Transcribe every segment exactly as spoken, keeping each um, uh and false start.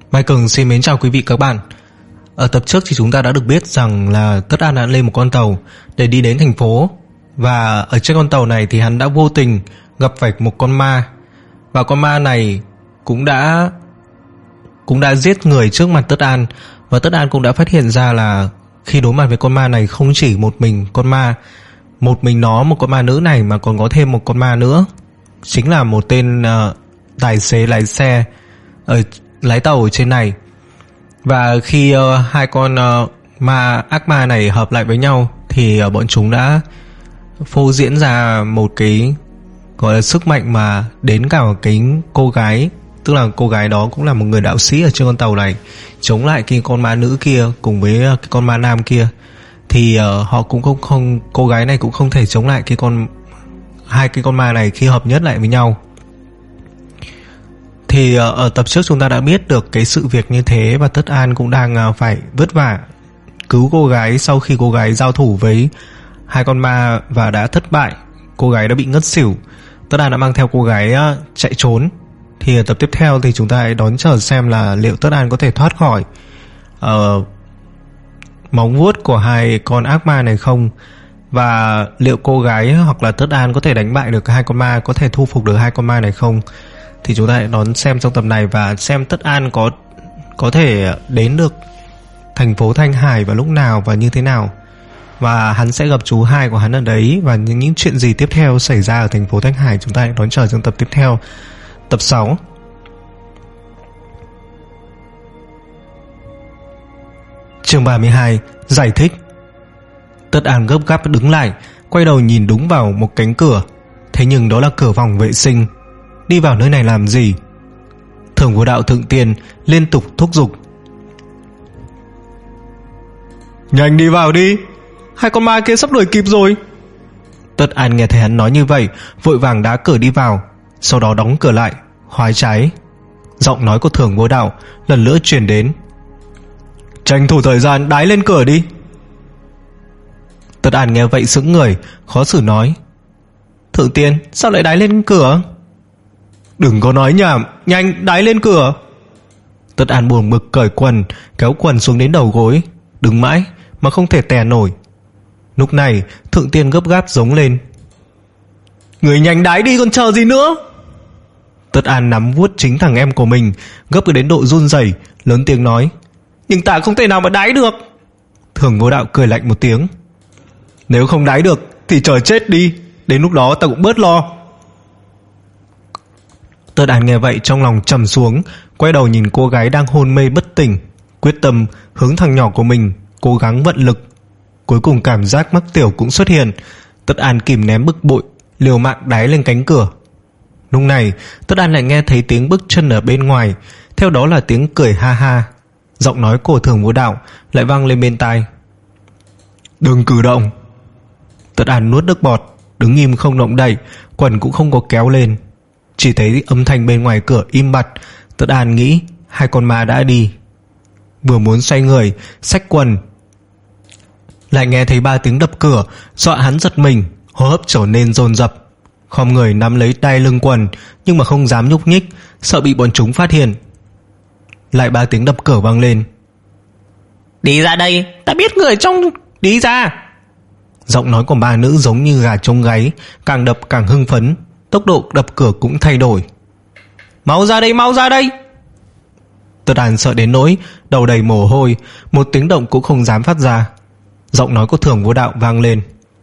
Michael xin mến chào quý vị các bạn. Ở tập trước thì chúng ta đã được biết rằng là Tất An đã lên một con tàu để đi đến thành phố. Và ở trên con tàu này thì hắn đã vô tình gặp phải một con ma. Và con ma này cũng đã cũng đã giết người trước mặt Tất An. Và Tất An cũng đã phát hiện ra là khi đối mặt với con ma này không chỉ một mình con ma, một mình nó, một con ma nữ này, mà còn có thêm một con ma nữa. Chính là một tên uh, tài xế lái xe ở lái tàu ở trên này. Và khi uh, hai con uh, ma ác ma này hợp lại với nhau thì uh, bọn chúng đã phô diễn ra một cái gọi là sức mạnh mà đến cả một cái cô gái, tức là cô gái đó cũng là một người đạo sĩ ở trên con tàu này, chống lại cái con ma nữ kia cùng với uh, cái con ma nam kia. Thì uh, họ cũng không, không cô gái này cũng không thể chống lại cái con hai cái con ma này khi hợp nhất lại với nhau. Thì ở tập trước chúng ta đã biết được cái sự việc như thế, và Tất An cũng đang phải vất vả cứu cô gái sau khi cô gái giao thủ với hai con ma và đã thất bại. Cô gái đã bị ngất xỉu. Tất An đã mang theo cô gái chạy trốn. Thì ở tập tiếp theo thì chúng ta hãy đón chờ xem là liệu Tất An có thể thoát khỏi uh, móng vuốt của hai con ác ma này không, và liệu cô gái hoặc là Tất An có thể đánh bại được hai con ma, có thể thu phục được hai con ma này không. Thì chúng ta hãy đón xem trong tập này và xem Tất An có có thể đến được thành phố Thanh Hải vào lúc nào và như thế nào, và hắn sẽ gặp chú hai của hắn ở đấy, và những, những chuyện gì tiếp theo xảy ra ở thành phố Thanh Hải chúng ta hãy đón chờ trong tập tiếp theo, tập sáu. Chương ba mươi hai. Giải thích. Tất An gấp gáp đứng lại, quay đầu nhìn đúng vào một cánh cửa. Thế nhưng đó là cửa phòng vệ sinh. Đi vào nơi này làm gì? Thường Vô Đạo Thượng Tiên liên tục thúc giục. Nhanh đi vào đi, hai con ma kia sắp đuổi kịp rồi. Tất An nghe thấy hắn nói như vậy, vội vàng đá cửa đi vào, sau đó đóng cửa lại, khóa trái. Giọng nói của Thường Vô Đạo lần nữa truyền đến. Tranh thủ thời gian đái lên cửa đi. Tất An nghe vậy sững người, khó xử nói. Thượng Tiên, sao lại đái lên cửa? Đừng có nói nhảm, nhanh đái lên cửa. Tất An buồn bực cởi quần, kéo quần xuống đến đầu gối, đứng mãi mà không thể tè nổi. Lúc này Thượng Tiên gấp gáp giống lên. Người nhanh đái đi còn chờ gì nữa. Tất An nắm vuốt chính thằng em của mình, gấp đến độ run rẩy, lớn tiếng nói. Nhưng ta không thể nào mà đái được. Thường Vô Đạo cười lạnh một tiếng. Nếu không đái được thì chờ chết đi, đến lúc đó ta cũng bớt lo. Tất An nghe vậy trong lòng trầm xuống, quay đầu nhìn cô gái đang hôn mê bất tỉnh, quyết tâm hướng thằng nhỏ của mình cố gắng vận lực. Cuối cùng cảm giác mắc tiểu cũng xuất hiện. Tất An kìm nén bực bội, liều mạng đái lên cánh cửa. Lúc này Tất An lại nghe thấy tiếng bước chân ở bên ngoài, theo đó là tiếng cười ha ha. Giọng nói của Thường Vô Đạo lại vang lên bên tai. Đừng cử động. Tất An nuốt nước bọt, đứng im không động đậy, quần cũng không có kéo lên. Chỉ thấy âm thanh bên ngoài cửa im bặt. Tất An nghĩ hai con ma đã đi. Vừa muốn xoay người xách quần, lại nghe thấy ba tiếng đập cửa, dọa hắn giật mình, hô hấp trở nên dồn dập. Khom người nắm lấy đai lưng quần, nhưng mà không dám nhúc nhích, sợ bị bọn chúng phát hiện. Lại ba tiếng đập cửa vang lên. Đi ra đây, ta biết người trong. Đi ra. Giọng nói của ba nữ giống như gà trống gáy, càng đập càng hưng phấn, tốc độ đập cửa cũng thay đổi. Mau ra đây, mau ra đây. Tất An sợ đến nỗi đầu đầy mồ hôi, một tiếng động cũng không dám phát ra. Giọng nói của Thường Vô Đạo vang lên.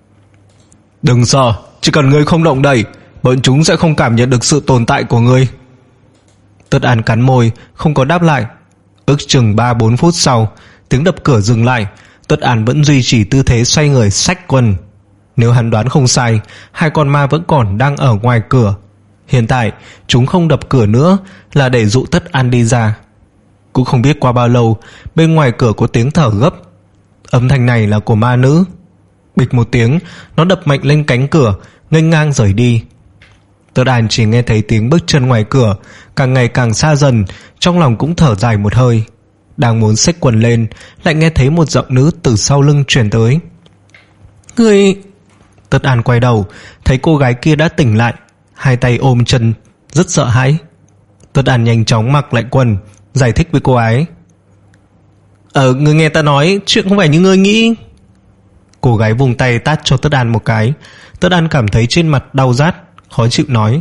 Đừng sợ, chỉ cần ngươi không động đậy, bọn chúng sẽ không cảm nhận được sự tồn tại của ngươi. Tất An cắn môi, không có đáp lại. Ước chừng ba bốn phút sau, tiếng đập cửa dừng lại. Tất An vẫn duy trì tư thế xoay người xách quần. Nếu hắn đoán không sai, hai con ma vẫn còn đang ở ngoài cửa. Hiện tại chúng không đập cửa nữa là để dụ Tất An đi ra. Cũng không biết qua bao lâu, bên ngoài cửa có tiếng thở gấp. Âm thanh này là của ma nữ. Bịch một tiếng, nó đập mạnh lên cánh cửa, nghênh ngang rời đi. Tất An chỉ nghe thấy tiếng bước chân ngoài cửa càng ngày càng xa dần, trong lòng cũng thở dài một hơi. Đang muốn xách quần lên, lại nghe thấy một giọng nữ từ sau lưng truyền tới. Người... Tất An quay đầu, thấy cô gái kia đã tỉnh lại, hai tay ôm chân, rất sợ hãi. Tất An nhanh chóng mặc lại quần, giải thích với cô ấy. Ờ, ngươi nghe ta nói, chuyện không phải như ngươi nghĩ. Cô gái vùng tay tát cho Tất An một cái. Tất An cảm thấy trên mặt đau rát, khó chịu nói.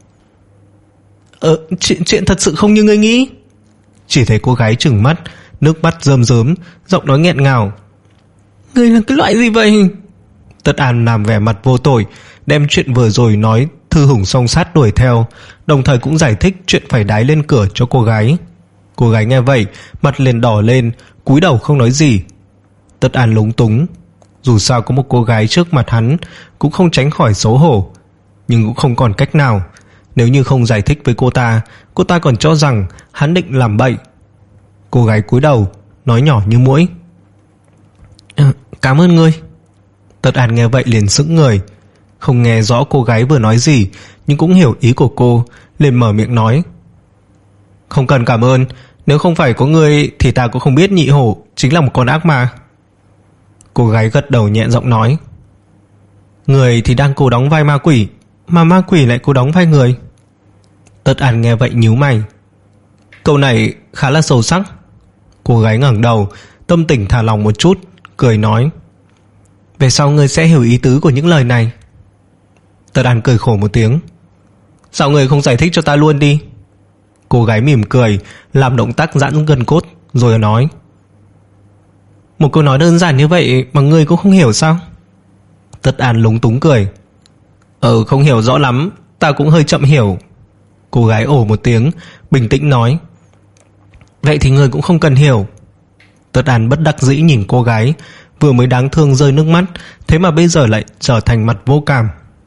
Ờ, chuyện, chuyện thật sự không như ngươi nghĩ. Chỉ thấy cô gái trừng mắt, nước mắt rơm rớm, giọng nói nghẹn ngào. Ngươi là cái loại gì vậy? Tất An làm vẻ mặt vô tội, đem chuyện vừa rồi nói thư hùng song sát đuổi theo, đồng thời cũng giải thích chuyện phải đái lên cửa cho cô gái. Cô gái nghe vậy, mặt liền đỏ lên, cúi đầu không nói gì. Tất An lúng túng. Dù sao có một cô gái trước mặt hắn, cũng không tránh khỏi xấu hổ, nhưng cũng không còn cách nào. Nếu như không giải thích với cô ta, cô ta còn cho rằng hắn định làm bậy. Cô gái cúi đầu, nói nhỏ như muỗi. À, cảm ơn ngươi. Tất An nghe vậy liền sững người. Không nghe rõ cô gái vừa nói gì, nhưng cũng hiểu ý của cô, liền mở miệng nói. Không cần cảm ơn, nếu không phải có ngươi thì ta cũng không biết nhị hổ chính là một con ác ma. Cô gái gật đầu nhẹ giọng nói. Người thì đang cố đóng vai ma quỷ, mà ma quỷ lại cố đóng vai người. Tất An nghe vậy nhíu mày. Câu này khá là sâu sắc. Cô gái ngẩng đầu, tâm tình thả lòng một chút, cười nói. Về sau ngươi sẽ hiểu ý tứ của những lời này. Tất An cười khổ một tiếng. Sao ngươi không giải thích cho ta luôn đi? Cô gái mỉm cười, làm động tác giãn gân cốt, rồi nói. Một câu nói đơn giản như vậy mà ngươi cũng không hiểu sao? Tất An lúng túng cười. Ờ, không hiểu rõ lắm, ta cũng hơi chậm hiểu. Cô gái ồ một tiếng, bình tĩnh nói. Vậy thì ngươi cũng không cần hiểu. Tất An bất đắc dĩ nhìn cô gái, vừa mới đáng thương rơi nước mắt, thế mà bây giờ lại trở thành mặt vô cảm.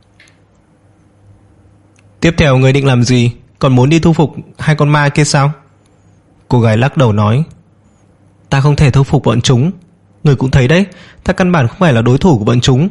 Tiếp theo ngươi định làm gì? Còn muốn đi thu phục hai con ma kia sao? Cô gái lắc đầu nói. Ta không thể thu phục bọn chúng. Ngươi cũng thấy đấy, ta căn bản không phải là đối thủ của bọn chúng.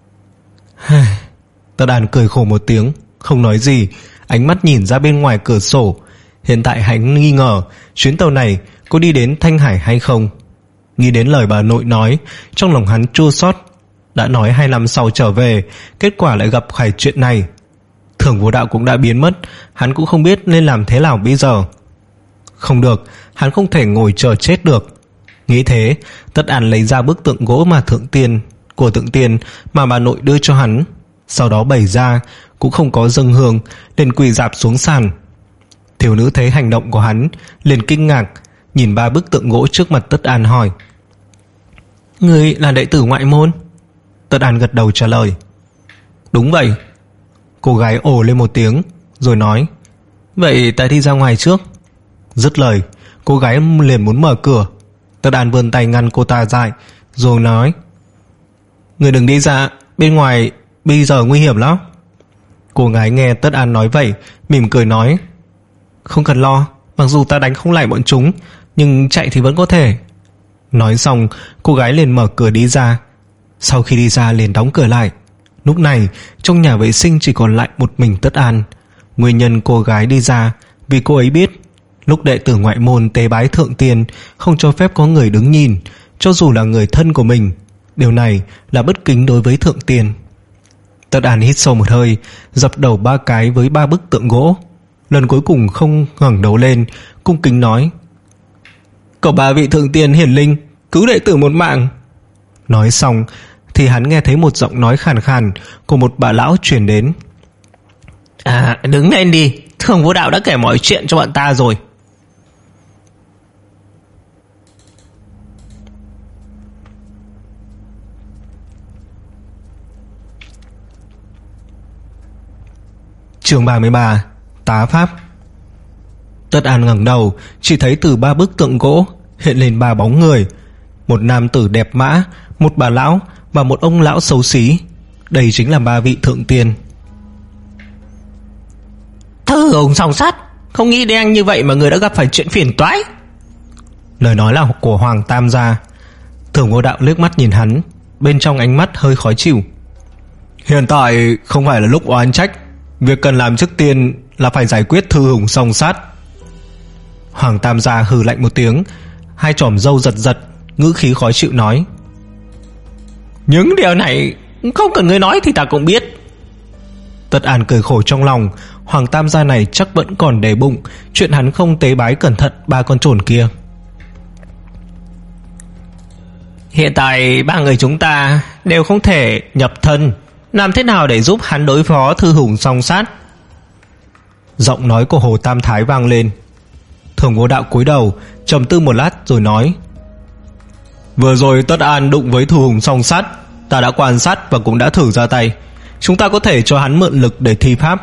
Tất An cười khổ một tiếng, không nói gì, ánh mắt nhìn ra bên ngoài cửa sổ. Hiện tại hắn nghi ngờ chuyến tàu này có đi đến Thanh Hải hay không. Nghĩ đến lời bà nội nói, trong lòng hắn chua xót. Đã nói hai năm sau trở về, kết quả lại gặp phải chuyện này. Thưởng Vô Đạo cũng đã biến mất, hắn cũng không biết nên làm thế nào bây giờ. Không được, hắn không thể ngồi chờ chết được. Nghĩ thế, Tất An lấy ra bức tượng gỗ mà thượng tiên của thượng tiên mà bà nội đưa cho hắn, sau đó bày ra, cũng không có dâng hương, liền quỳ rạp xuống sàn. Thiếu nữ thấy hành động của hắn, liền kinh ngạc, nhìn ba bức tượng gỗ trước mặt Tất An hỏi. Ngươi là đệ tử ngoại môn? Tất An gật đầu trả lời. Đúng vậy. Cô gái ồ lên một tiếng, rồi nói. Vậy ta đi ra ngoài trước. Dứt lời, cô gái liền muốn mở cửa. Tất An vươn tay ngăn cô ta lại, rồi nói. Ngươi đừng đi ra, bên ngoài bây giờ nguy hiểm lắm. Cô gái nghe Tất An nói vậy, mỉm cười nói. Không cần lo, mặc dù ta đánh không lại bọn chúng, nhưng chạy thì vẫn có thể. Nói xong, cô gái liền mở cửa đi ra. Sau khi đi ra liền đóng cửa lại. Lúc này, trong nhà vệ sinh chỉ còn lại một mình Tất An. Nguyên nhân cô gái đi ra vì cô ấy biết lúc đệ tử ngoại môn tế bái thượng tiên không cho phép có người đứng nhìn, cho dù là người thân của mình. Điều này là bất kính đối với thượng tiên. Tất An hít sâu một hơi, dập đầu ba cái với ba bức tượng gỗ. Lần cuối cùng không ngẩng đầu lên, cung kính nói. Cậu ba vị thượng tiên hiển linh, cứu đệ tử một mạng. Nói xong thì hắn nghe thấy một giọng nói khàn khàn của một bà lão truyền đến. À, đứng lên đi, Thưởng Vô Đạo đã kể mọi chuyện cho bọn ta rồi. Chương ba mươi ba. Tá pháp. Tất An ngẩng đầu, chỉ thấy từ ba bức tượng gỗ hiện lên ba bóng người. Một nam tử đẹp mã, một bà lão và một ông lão xấu xí. Đây chính là ba vị thượng tiên. Thư hùng song sát, không nghĩ đen như vậy mà người đã gặp phải chuyện phiền toái. Lời nói là của Hoàng Tam gia. Thưởng Vô Đạo liếc mắt nhìn hắn, bên trong ánh mắt hơi khó chịu. Hiện tại không phải là lúc oán trách, việc cần làm trước tiên là phải giải quyết thư hùng song sát. Hoàng Tam gia hừ lạnh một tiếng, hai chòm râu giật giật, ngữ khí khó chịu nói. Những điều này không cần ngươi nói thì ta cũng biết. Tất An cười khổ trong lòng, Hoàng Tam gia này chắc vẫn còn để bụng chuyện hắn không tế bái cẩn thận ba con trồn kia. Hiện tại ba người chúng ta đều không thể nhập thân, làm thế nào để giúp hắn đối phó Thư Hùng Song Sát? Giọng nói của Hồ Tam Thái vang lên. Thường Vô Đạo cúi đầu trầm tư một lát rồi nói: Vừa rồi Tất An đụng với Thư Hùng Song Sát, ta đã quan sát và cũng đã thử ra tay. Chúng ta có thể cho hắn mượn lực để thi pháp.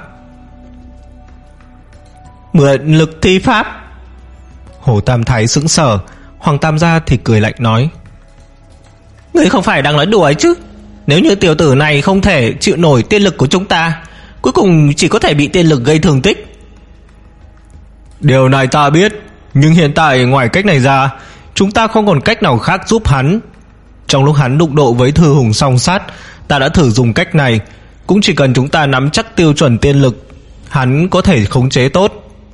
Mượn lực thi pháp? Hồ Tam Thái sững sờ. Hoàng Tam gia thì cười lạnh nói: Ngươi không phải đang nói đùa ấy chứ? Nếu như tiểu tử này không thể chịu nổi tiên lực của chúng ta, cuối cùng chỉ có thể bị tiên lực gây thương tích. Điều này ta biết, nhưng hiện tại ngoài cách này ra, chúng ta không còn cách nào khác giúp hắn. Trong lúc hắn đụng độ với Thư Hùng Song Sát, ta đã thử dùng cách này. Cũng chỉ cần chúng ta nắm chắc tiêu chuẩn tiên lực, hắn có thể khống chế tốt.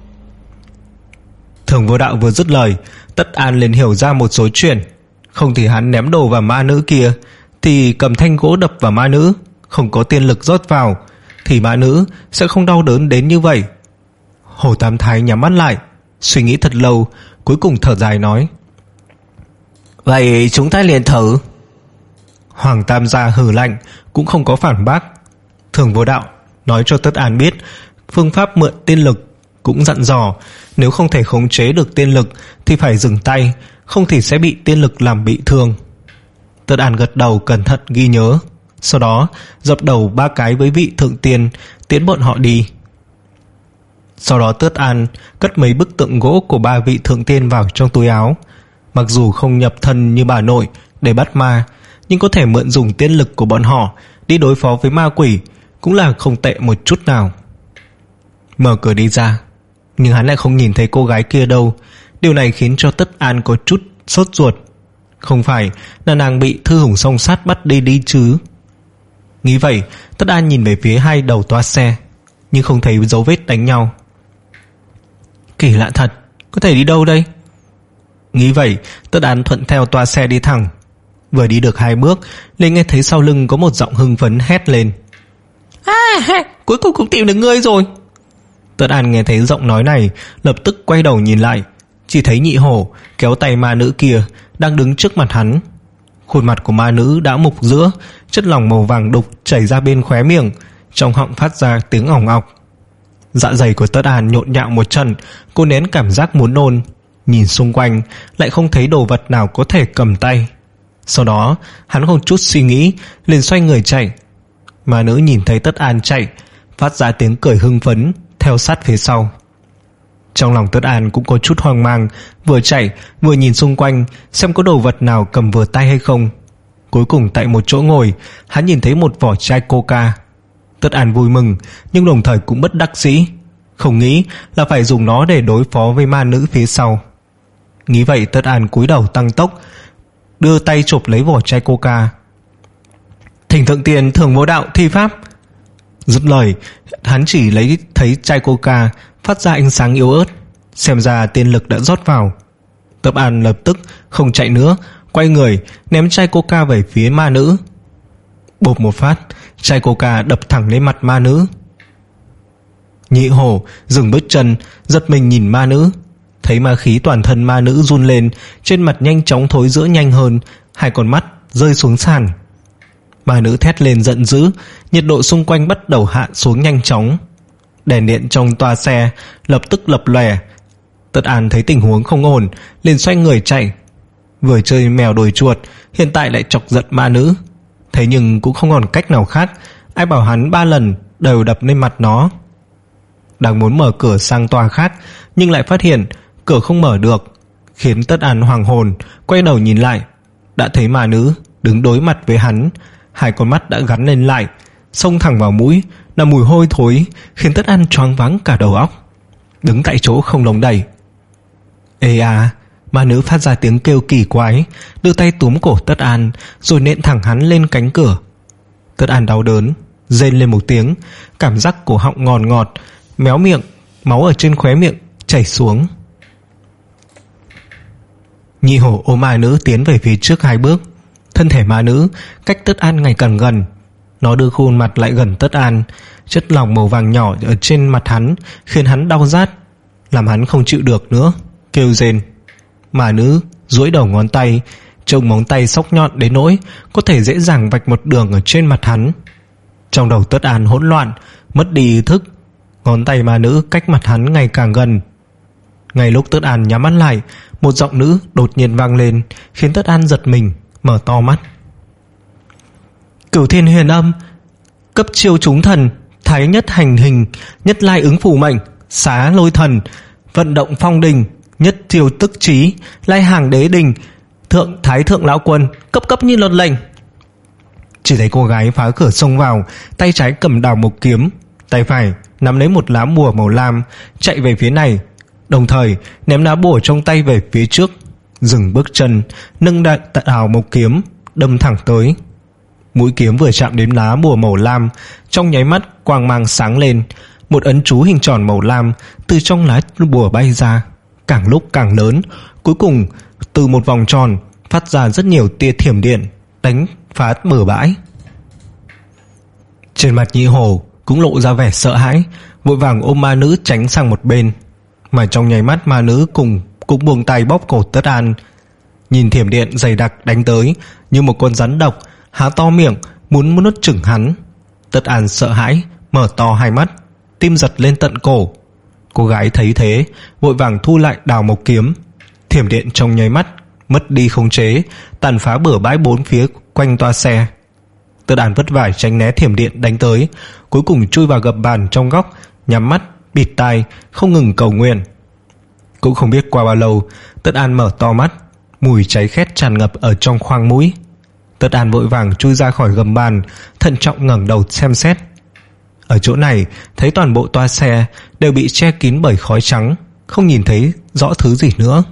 Thường Vô Đạo vừa dứt lời, Tất An liền hiểu ra một số chuyện. Không thì hắn ném đồ vào ma nữ kia, thì cầm thanh gỗ đập vào ma nữ, không có tiên lực rót vào, thì ma nữ sẽ không đau đớn đến như vậy. Hồ Tam Thái nhắm mắt lại, suy nghĩ thật lâu, cuối cùng thở dài nói: Vậy chúng ta liền thử. Hoàng Tam gia hừ lạnh, cũng không có phản bác. Thường Vô Đạo nói cho Tất An biết phương pháp mượn tiên lực, cũng dặn dò nếu không thể khống chế được tiên lực thì phải dừng tay, không thì sẽ bị tiên lực làm bị thương. Tất An gật đầu cẩn thận ghi nhớ, sau đó dập đầu ba cái với vị thượng tiên, tiễn bọn họ đi. Sau đó Tất An cất mấy bức tượng gỗ của ba vị thượng tiên vào trong túi áo. Mặc dù không nhập thân như bà nội để bắt ma, nhưng có thể mượn dùng tiên lực của bọn họ đi đối phó với ma quỷ cũng là không tệ một chút nào. Mở cửa đi ra, nhưng hắn lại không nhìn thấy cô gái kia đâu. Điều này khiến cho Tất An có chút sốt ruột. Không phải là nàng bị Thư Hùng Song Sát bắt đi đi chứ? Nghĩ vậy, Tất An nhìn về phía hai đầu toa xe, nhưng không thấy dấu vết đánh nhau. Kỳ lạ thật, có thể đi đâu đây? Nghĩ vậy, Tất An thuận theo toa xe đi thẳng. Vừa đi được hai bước, liền nghe thấy sau lưng có một giọng hưng phấn hét lên: À, cuối cùng cũng tìm được ngươi rồi. Tất An nghe thấy giọng nói này, lập tức quay đầu nhìn lại, chỉ thấy Nhị Hổ kéo tay ma nữ kia đang đứng trước mặt hắn. Khuôn mặt của ma nữ đã mục giữa, chất lỏng màu vàng đục chảy ra bên khóe miệng, trong họng phát ra tiếng ỏng ọc. Dạ dày của Tất An nhộn nhạo một trận, cô nén cảm giác muốn nôn. Nhìn xung quanh lại không thấy đồ vật nào có thể cầm tay. Sau đó hắn không chút suy nghĩ liền xoay người chạy. Ma nữ nhìn thấy Tất An chạy, phát ra tiếng cười hưng phấn theo sát phía sau. Trong lòng Tất An cũng có chút hoang mang, vừa chạy vừa nhìn xung quanh xem có đồ vật nào cầm vừa tay hay không. Cuối cùng tại một chỗ ngồi, hắn nhìn thấy một vỏ chai coca. Tất An vui mừng, nhưng đồng thời cũng bất đắc dĩ, không nghĩ là phải dùng nó để đối phó với ma nữ phía sau. Nghĩ vậy, Tất An cúi đầu tăng tốc, đưa tay chụp lấy vỏ chai coca. Thỉnh thượng tiền Thường Vô Đạo thi pháp. Dứt lời, hắn chỉ lấy thấy chai coca phát ra ánh sáng yếu ớt, xem ra tiên lực đã rót vào. Tất An lập tức không chạy nữa, quay người ném chai coca về phía ma nữ. Bộp một phát, chai coca đập thẳng lên mặt ma nữ. Nhị Hổ dừng bước chân, giật mình nhìn ma nữ, thấy ma khí toàn thân ma nữ run lên, trên mặt nhanh chóng thối rữa nhanh hơn, hai con mắt rơi xuống sàn. Ma nữ thét lên giận dữ, nhiệt độ xung quanh bắt đầu hạ xuống nhanh chóng. Đèn điện trong toa xe lập tức lập lòe. Tất An thấy tình huống không ổn, liền xoay người chạy. Vừa chơi mèo đuổi chuột, hiện tại lại chọc giận ma nữ. Thế nhưng cũng không còn cách nào khác, ai bảo hắn ba lần đều đập lên mặt nó. Đang muốn mở cửa sang toa khác, nhưng lại phát hiện cửa không mở được, khiến Tất An hoàng hồn, quay đầu nhìn lại, đã thấy ma nữ đứng đối mặt với hắn. Hai con mắt đã gắn lên lại, xông thẳng vào mũi là mùi hôi thối, khiến Tất An choáng váng cả đầu óc, đứng tại chỗ không lồng đẩy. Ê à, ma nữ phát ra tiếng kêu kỳ quái, đưa tay túm cổ Tất An rồi nện thẳng hắn lên cánh cửa. Tất An đau đớn, rên lên một tiếng, cảm giác cổ họng ngọt ngọt, méo miệng, máu ở trên khóe miệng chảy xuống. Nhị Hổ ôm ma nữ tiến về phía trước hai bước. Thân thể ma nữ cách Tất An ngày càng gần, Nó đưa khuôn mặt lại gần Tất An. Chất lỏng màu vàng nhỏ ở trên mặt hắn khiến hắn đau rát, làm hắn không chịu được nữa, kêu rên. Mà nữ duỗi đầu ngón tay, trông móng tay sắc nhọn đến nỗi có thể dễ dàng vạch một đường ở trên mặt hắn. Trong đầu Tất An hỗn loạn, mất đi ý thức. Ngón tay ma nữ cách mặt hắn ngày càng gần. Ngay lúc Tất An nhắm mắt lại, một giọng nữ đột nhiên vang lên, khiến Tất An giật mình, mở to mắt. Cửu Thiên Huyền Âm, cấp chiêu trúng thần, thái nhất hành hình, nhất lai ứng phù mệnh, xá lôi thần, vận động phong đình, nhất chiêu tức trí, lai hàng đế đình, thượng thái thượng lão quân, cấp cấp như luật lệnh. Chỉ thấy cô gái phá cửa xông vào, tay trái cầm đào mộc kiếm, tay phải nắm lấy một lá bùa màu lam, chạy về phía này, đồng thời ném lá bùa trong tay về phía trước, dừng bước chân, nâng đại đào mộc kiếm, đâm thẳng tới. Mũi kiếm vừa chạm đến lá bùa màu lam, trong nháy mắt quang mang sáng lên, một ấn chú hình tròn màu lam từ trong lá bùa bay ra, càng lúc càng lớn, cuối cùng từ một vòng tròn phát ra rất nhiều tia thiểm điện, đánh phá bờ bãi. Trên mặt Nhị Hổ cũng lộ ra vẻ sợ hãi, vội vàng ôm ma nữ tránh sang một bên. Mà trong nháy mắt ma nữ cùng cũng buông tay bóp cổ Tất An. Nhìn thiểm điện dày đặc đánh tới như một con rắn độc, há to miệng muốn muốn nuốt chửng hắn. Tất An sợ hãi, mở to hai mắt, tim giật lên tận cổ. Cô gái thấy thế, vội vàng thu lại đào mộc kiếm. Thiểm điện trong nháy mắt mất đi khống chế, tàn phá bừa bãi bốn phía quanh toa xe. Tất An vất vả tránh né thiểm điện đánh tới, cuối cùng chui vào gầm bàn trong góc, nhắm mắt bịt tai, không ngừng cầu nguyện. Cũng không biết qua bao lâu, Tất An mở to mắt, mùi cháy khét tràn ngập ở trong khoang mũi. Tất An vội vàng chui ra khỏi gầm bàn, thận trọng ngẩng đầu xem xét. Ở chỗ này thấy toàn bộ toa xe đều bị che kín bởi khói trắng, không nhìn thấy rõ thứ gì nữa.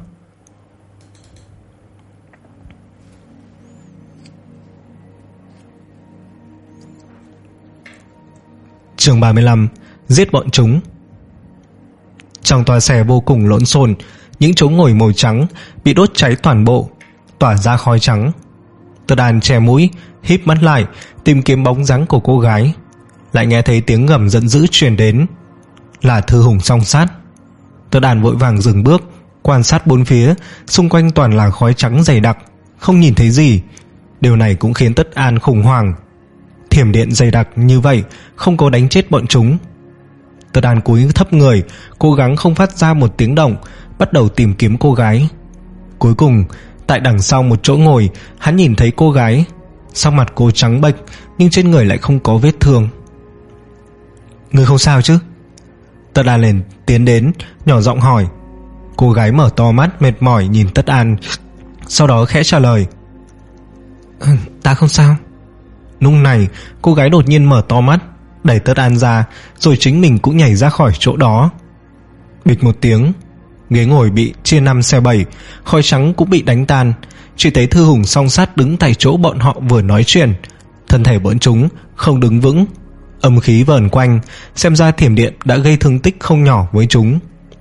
Chương ba mươi lăm. Giết bọn chúng. Trong toa xe vô cùng lộn xộn, những chỗ ngồi màu trắng bị đốt cháy toàn bộ, tỏa ra khói trắng. Tất An che mũi, híp mắt lại tìm kiếm bóng dáng của cô gái, lại nghe thấy tiếng gầm giận dữ truyền đến, là Thư Hùng Song Sát. Tất An vội vàng dừng bước, quan sát bốn phía, xung quanh toàn là khói trắng dày đặc, không nhìn thấy gì. Điều này cũng khiến Tất An khủng hoảng. Thiểm điện dày đặc như vậy không có đánh chết bọn chúng. Tất An cúi thấp người, cố gắng không phát ra một tiếng động, bắt đầu tìm kiếm cô gái. Cuối cùng tại đằng sau một chỗ ngồi, hắn nhìn thấy cô gái. Sắc mặt cô trắng bệch, nhưng trên người lại không có vết thương. Ngươi không sao chứ? Tất An liền tiến đến, nhỏ giọng hỏi. Cô gái mở to mắt mệt mỏi nhìn Tất An, sau đó khẽ trả lời, ta không sao. Lúc này cô gái đột nhiên mở to mắt, đẩy Tất An ra, rồi chính mình cũng nhảy ra khỏi chỗ đó. Bịch một tiếng, ghế ngồi bị chia năm xẻ bảy, khói trắng cũng bị đánh tan. Chỉ thấy Thư Hùng Song Sát đứng tại chỗ bọn họ vừa nói chuyện. Thân thể bọn chúng không đứng vững, âm khí vờn quanh, xem ra thiểm điện đã gây thương tích không nhỏ với chúng.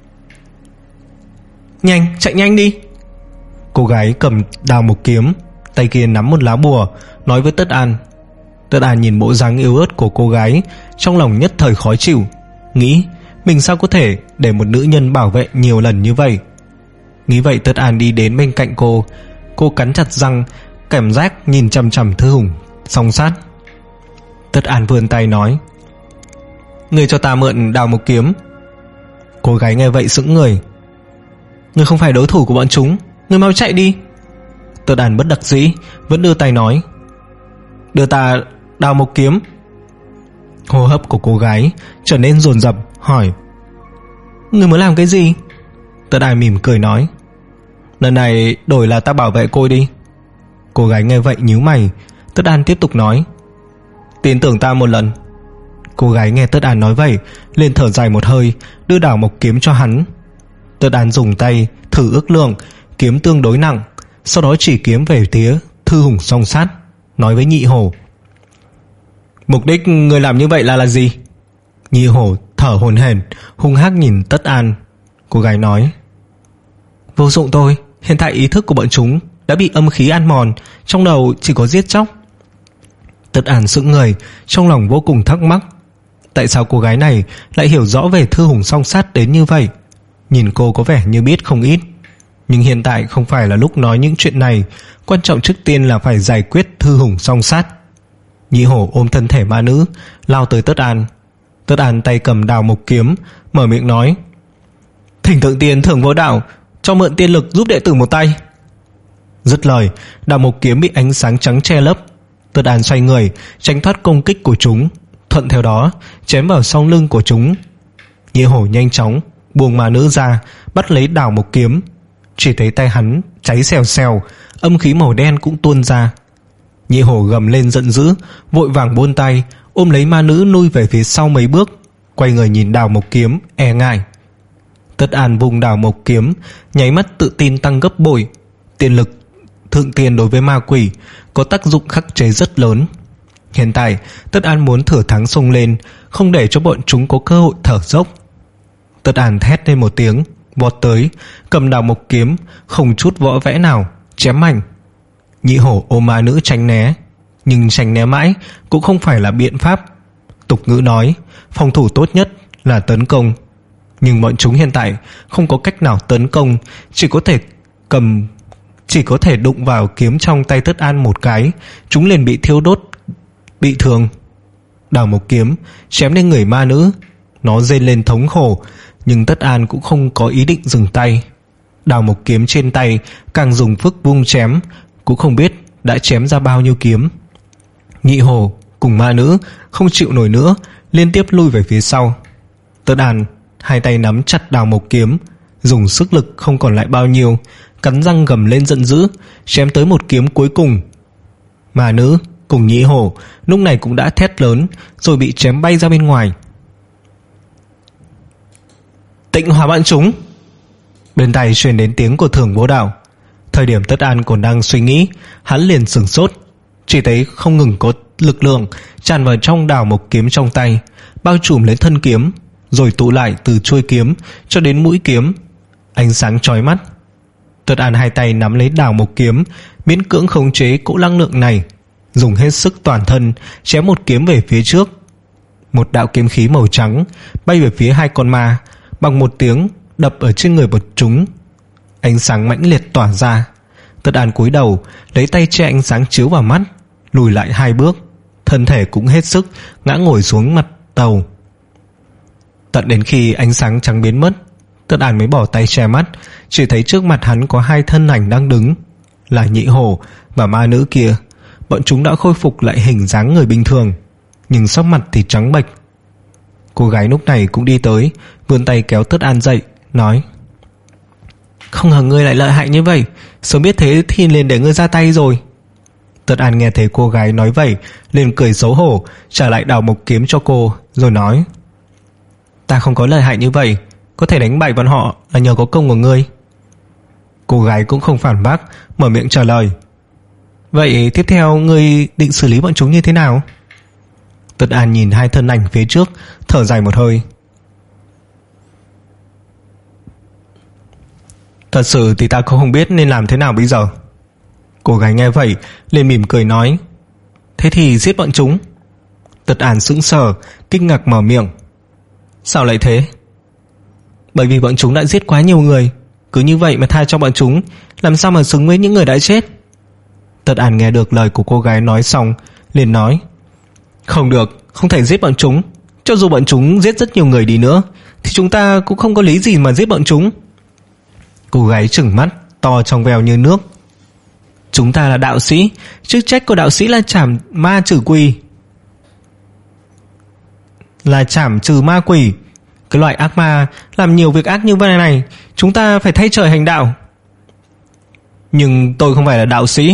Nhanh, chạy nhanh đi. Cô gái cầm đào mộc kiếm, tay kia nắm một lá bùa, nói với Tất An. Tất An nhìn bộ dáng yếu ớt của cô gái, trong lòng nhất thời khó chịu, nghĩ mình sao có thể để một nữ nhân bảo vệ nhiều lần như vậy. Nghĩ vậy Tất An đi đến bên cạnh cô. Cô cắn chặt răng, cảm giác nhìn chằm chằm Thư Hùng Song Sát. Tất An vươn tay nói, ngươi cho ta mượn đào mộc kiếm. Cô gái nghe vậy sững người. Ngươi không phải đối thủ của bọn chúng, ngươi mau chạy đi. Tất An bất đắc dĩ vẫn đưa tay nói, đưa ta đào mộc kiếm. Hô hấp của cô gái trở nên dồn dập, hỏi, ngươi muốn làm cái gì? Tất An mỉm cười nói, lần này đổi là ta bảo vệ cô đi. Cô gái nghe vậy nhíu mày. Tất An tiếp tục nói, tin tưởng ta một lần. Cô gái nghe Tất An nói vậy liền thở dài một hơi, đưa đào mộc kiếm cho hắn. Tất An dùng tay thử ước lượng, kiếm tương đối nặng, sau đó chỉ kiếm về phía Thư Hùng Song Sát, nói với Nhị Hổ, mục đích người làm như vậy là là gì? Nhị Hổ thở hổn hển, hung hăng nhìn Tất An. Cô gái nói, vô dụng thôi, hiện tại ý thức của bọn chúng đã bị âm khí ăn mòn, trong đầu chỉ có giết chóc. Tất An sững người, trong lòng vô cùng thắc mắc. Tại sao cô gái này lại hiểu rõ về Thư Hùng Song Sát đến như vậy? Nhìn cô có vẻ như biết không ít. Nhưng hiện tại không phải là lúc nói những chuyện này. Quan trọng trước tiên là phải giải quyết Thư Hùng Song Sát. Nhị hổ ôm thân thể ma nữ lao tới Tất An. Tất An tay cầm đào mộc kiếm, mở miệng nói: Thỉnh thượng tiên thưởng võ đạo, cho mượn tiên lực giúp đệ tử một tay. Dứt lời, đào mộc kiếm bị ánh sáng trắng che lấp. Tất An xoay người tránh thoát công kích của chúng, thuận theo đó chém vào sau lưng của chúng. Nhị hổ nhanh chóng buông ma nữ ra, bắt lấy đào mộc kiếm. Chỉ thấy tay hắn cháy xèo xèo, âm khí màu đen cũng tuôn ra. Nhị hổ gầm lên giận dữ, vội vàng buông tay ôm lấy ma nữ lui về phía sau mấy bước, quay người nhìn đào mộc kiếm e ngại. Tất An vùng đào mộc kiếm, nháy mắt tự tin tăng gấp bội. Tiên lực thượng tiên đối với ma quỷ có tác dụng khắc chế rất lớn. Hiện tại Tất An muốn thừa thắng xông lên, không để cho bọn chúng có cơ hội thở dốc. Tất An thét lên một tiếng, vọt tới, cầm đào mộc kiếm, không chút võ vẽ nào chém mạnh. Nhị hổ ôm ma nữ tránh né, nhưng tránh né mãi cũng không phải là biện pháp. Tục ngữ nói phòng thủ tốt nhất là tấn công, nhưng bọn chúng hiện tại không có cách nào tấn công, chỉ có thể cầm chỉ có thể đụng vào kiếm trong tay Tất An một cái, chúng liền bị thiêu đốt bị thương. Đào mộc kiếm chém lên người ma nữ, nó rên lên thống khổ, nhưng Tất An cũng không có ý định dừng tay. Đào mộc kiếm trên tay càng dùng phức vung chém, cũng không biết đã chém ra bao nhiêu kiếm. Nhị hổ cùng ma nữ không chịu nổi nữa, liên tiếp lui về phía sau. Tất An hai tay nắm chặt đào mộc kiếm, dùng sức lực không còn lại bao nhiêu, cắn răng gầm lên giận dữ, chém tới một kiếm cuối cùng. Ma nữ cùng nhị hổ lúc này cũng đã thét lớn, rồi bị chém bay ra bên ngoài. Tịnh hóa bọn chúng. Bên tai truyền đến tiếng của Thưởng Bố Đạo. Thời điểm Tất An còn đang suy nghĩ, hắn liền sửng sốt, chỉ thấy không ngừng có lực lượng tràn vào trong đào mộc kiếm trong tay, bao trùm lấy thân kiếm, rồi tụ lại từ chuôi kiếm cho đến mũi kiếm. Ánh sáng chói mắt. Tất An hai tay nắm lấy đào mộc kiếm, miễn cưỡng khống chế cỗ năng lượng này, dùng hết sức toàn thân chém một kiếm về phía trước. Một đạo kiếm khí màu trắng bay về phía hai con ma, bằng một tiếng đập ở trên người bọn chúng. Ánh sáng mãnh liệt tỏa ra. Tất An cúi đầu lấy tay che ánh sáng chiếu vào mắt, lùi lại hai bước, thân thể cũng hết sức ngã ngồi xuống mặt tàu. Tận đến khi ánh sáng trắng biến mất, Tất An mới bỏ tay che mắt, chỉ thấy trước mặt hắn có hai thân ảnh đang đứng, là nhị hổ và ma nữ kia. Bọn chúng đã khôi phục lại hình dáng người bình thường, nhưng sắc mặt thì trắng bệch. Cô gái lúc này cũng đi tới, vươn tay kéo Tất An dậy, nói: Không ngờ ngươi lại lợi hại như vậy, sớm biết thế thì liền để ngươi ra tay rồi. Tất An nghe thấy cô gái nói vậy, liền cười xấu hổ, trả lại đào mộc kiếm cho cô, rồi nói: Ta không có lợi hại như vậy, có thể đánh bại bọn họ là nhờ có công của ngươi. Cô gái cũng không phản bác, mở miệng trả lời: Vậy tiếp theo ngươi định xử lý bọn chúng như thế nào? Tất An nhìn hai thân ảnh phía trước, thở dài một hơi. Thật sự thì ta cũng không biết nên làm thế nào bây giờ. Cô gái nghe vậy liền mỉm cười nói: Thế thì giết bọn chúng. Tất An sững sờ, kinh ngạc mở miệng: Sao lại thế? Bởi vì bọn chúng đã giết quá nhiều người, cứ như vậy mà tha cho bọn chúng, làm sao mà xứng với những người đã chết. Tất An nghe được lời của cô gái nói xong, liền nói: Không được, không thể giết bọn chúng. Cho dù bọn chúng giết rất nhiều người đi nữa thì chúng ta cũng không có lý gì mà giết bọn chúng. Cô gái trừng mắt to trong veo như nước: Chúng ta là đạo sĩ, chức trách của đạo sĩ là trảm ma trừ quỷ, Là trảm trừ ma quỷ. Cái loại ác ma làm nhiều việc ác như vậy này, chúng ta phải thay trời hành đạo. Nhưng tôi không phải là đạo sĩ.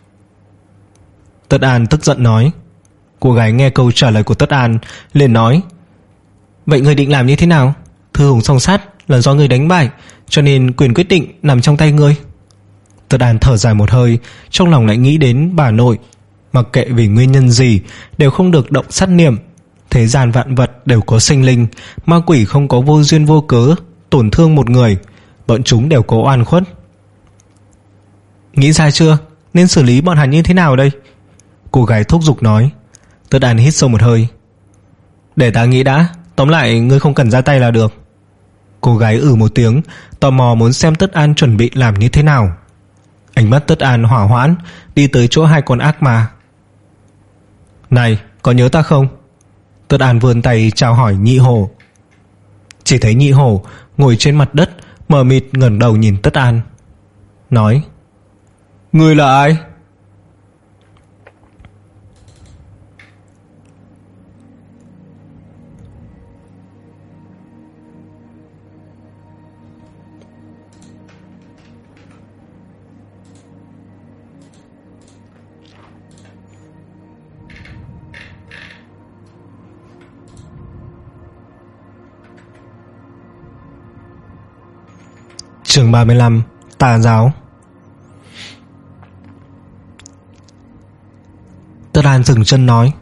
Tất An tức giận nói. Cô gái nghe câu trả lời của Tất An liền nói: Vậy ngươi định làm như thế nào? Thư Hùng Song Sát là do ngươi đánh bại, cho nên quyền quyết định nằm trong tay ngươi. Tất An thở dài một hơi, trong lòng lại nghĩ đến bà nội. Mặc kệ vì nguyên nhân gì đều không được động sát niệm. Thế gian vạn vật đều có sinh linh, ma quỷ không có vô duyên vô cớ tổn thương một người, bọn chúng đều có oan khuất. Nghĩ ra chưa? Nên xử lý bọn hắn như thế nào đây? Cô gái thúc giục nói. Tất An hít sâu một hơi. Để ta nghĩ đã, tóm lại ngươi không cần ra tay là được. Cô gái ử một tiếng, tò mò muốn xem Tất An chuẩn bị làm như thế nào. Ánh mắt Tất An hỏa hoãn, đi tới chỗ hai con ác ma. Này, có nhớ ta không? Tất An vươn tay chào hỏi Nhị Hổ. Chỉ thấy Nhị Hổ ngồi trên mặt đất, mờ mịt ngẩng đầu nhìn Tất An, nói: Ngươi là ai? Chương ba mươi lăm. Tà giáo. Tất An dừng chân nói: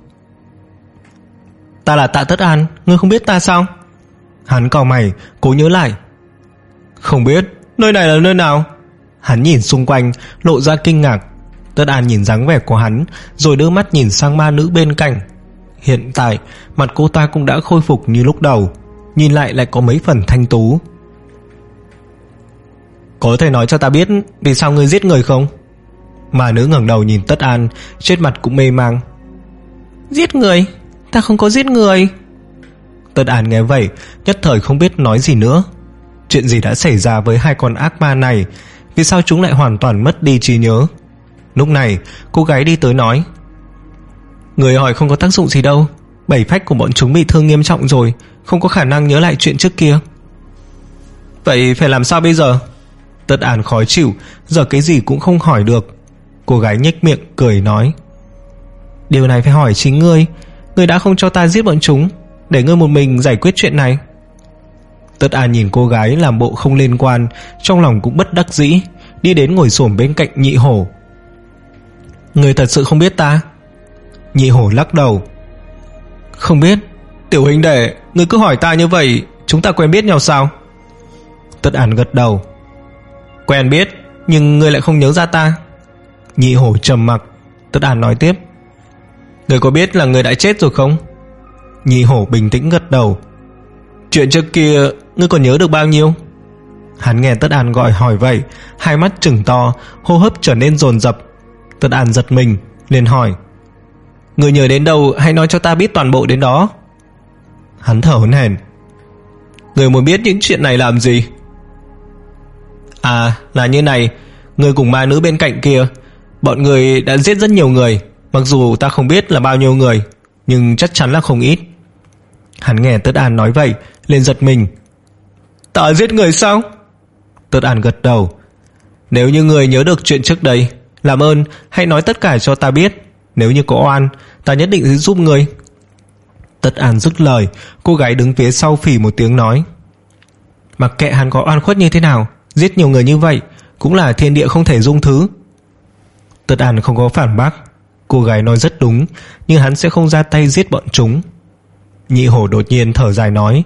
Ta là Tạ Tất An, ngươi không biết ta sao? Hắn cau mày, cố nhớ lại. Không biết, nơi này là nơi nào? Hắn nhìn xung quanh, lộ ra kinh ngạc. Tất An nhìn dáng vẻ của hắn, rồi đưa mắt nhìn sang ma nữ bên cạnh. Hiện tại, mặt cô ta cũng đã khôi phục như lúc đầu, nhìn lại lại có mấy phần thanh tú. Có thể nói cho ta biết vì sao ngươi giết người không? Ma nữ ngẩng đầu nhìn Tất An, trên mặt cũng mê mang. Giết người? Ta không có giết người. Tất An nghe vậy, nhất thời không biết nói gì nữa. Chuyện gì đã xảy ra với hai con ác ma này? Vì sao chúng lại hoàn toàn mất đi trí nhớ? Lúc này, cô gái đi tới nói: Người hỏi không có tác dụng gì đâu, bảy phách của bọn chúng bị thương nghiêm trọng rồi, không có khả năng nhớ lại chuyện trước kia. Vậy phải làm sao bây giờ? Tất An khó chịu, giờ cái gì cũng không hỏi được. Cô gái nhếch miệng cười nói: Điều này phải hỏi chính ngươi. Ngươi đã không cho ta giết bọn chúng, để ngươi một mình giải quyết chuyện này. Tất An nhìn cô gái làm bộ không liên quan, trong lòng cũng bất đắc dĩ, đi đến ngồi xổm bên cạnh Nhị Hổ. Ngươi thật sự không biết ta? Nhị Hổ lắc đầu. Không biết. Tiểu huynh đệ, ngươi cứ hỏi ta như vậy, chúng ta quen biết nhau sao? Tất An gật đầu. Quen biết, nhưng ngươi lại không nhớ ra ta. Nhị Hổ trầm mặc. Tất An nói tiếp: Ngươi có biết là ngươi đã chết rồi không? Nhị Hổ bình tĩnh gật đầu. Chuyện trước kia ngươi còn nhớ được bao nhiêu? Hắn nghe Tất An gọi hỏi vậy, hai mắt trừng to, hô hấp trở nên dồn dập. Tất An giật mình, liền hỏi: Ngươi nhớ đến đâu, hãy nói cho ta biết toàn bộ đến đó. Hắn thở hổn hển. Ngươi muốn biết những chuyện này làm gì? À, là như này, ngươi cùng ma nữ bên cạnh kia, bọn người đã giết rất nhiều người. Mặc dù ta không biết là bao nhiêu người, nhưng chắc chắn là không ít. Hắn nghe Tất An nói vậy, liền giật mình. Ta giết người sao? Tất An gật đầu. Nếu như người nhớ được chuyện trước đây, làm ơn hãy nói tất cả cho ta biết. Nếu như có oan, ta nhất định sẽ giúp người. Tất An dứt lời, cô gái đứng phía sau phì một tiếng nói: Mặc kệ hắn có oan khuất như thế nào, giết nhiều người như vậy cũng là thiên địa không thể dung thứ. Tất An không có phản bác. Cô gái nói rất đúng, nhưng hắn sẽ không ra tay giết bọn chúng. Nhị Hổ đột nhiên thở dài nói: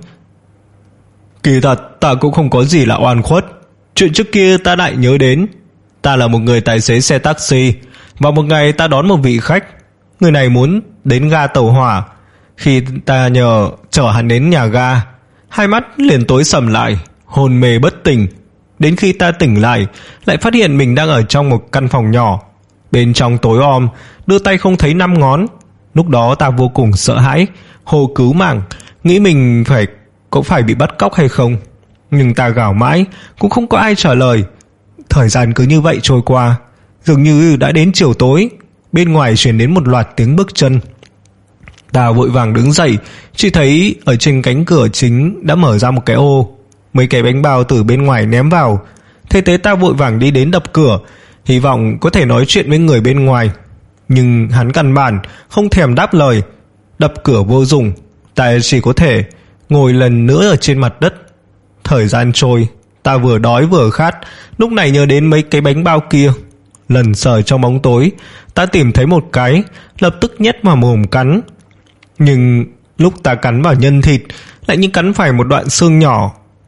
Kỳ thật ta cũng không có gì là oan khuất. Chuyện trước kia ta lại nhớ đến. Ta là một người tài xế xe taxi, và một ngày ta đón một vị khách. Người này muốn đến ga tàu hỏa. Khi ta nhờ chở hắn đến nhà ga, hai mắt liền tối sầm lại, hôn mê bất tỉnh. Đến khi ta tỉnh lại, lại phát hiện mình đang ở trong một căn phòng nhỏ. Bên trong tối om, đưa tay không thấy năm ngón. Lúc đó ta vô cùng sợ hãi, hô cứu mạng, nghĩ mình phải có phải bị bắt cóc hay không. Nhưng ta gào mãi cũng không có ai trả lời. Thời gian cứ như vậy trôi qua. Dường như đã đến chiều tối, bên ngoài truyền đến một loạt tiếng bước chân. Ta vội vàng đứng dậy, chỉ thấy ở trên cánh cửa chính đã mở ra một cái ô. Mấy cái bánh bao từ bên ngoài ném vào. Thế thế ta vội vàng đi đến đập cửa, hy vọng có thể nói chuyện với người bên ngoài. Nhưng hắn căn bản không thèm đáp lời. Đập cửa vô dụng, ta chỉ có thể ngồi lần nữa ở trên mặt đất. Thời gian trôi, ta vừa đói vừa khát, lúc này nhớ đến mấy cái bánh bao kia. Lần sờ trong bóng tối, ta tìm thấy một cái, lập tức nhét vào mồm cắn. Nhưng lúc ta cắn vào nhân thịt, lại như cắn phải một đoạn xương nhỏ.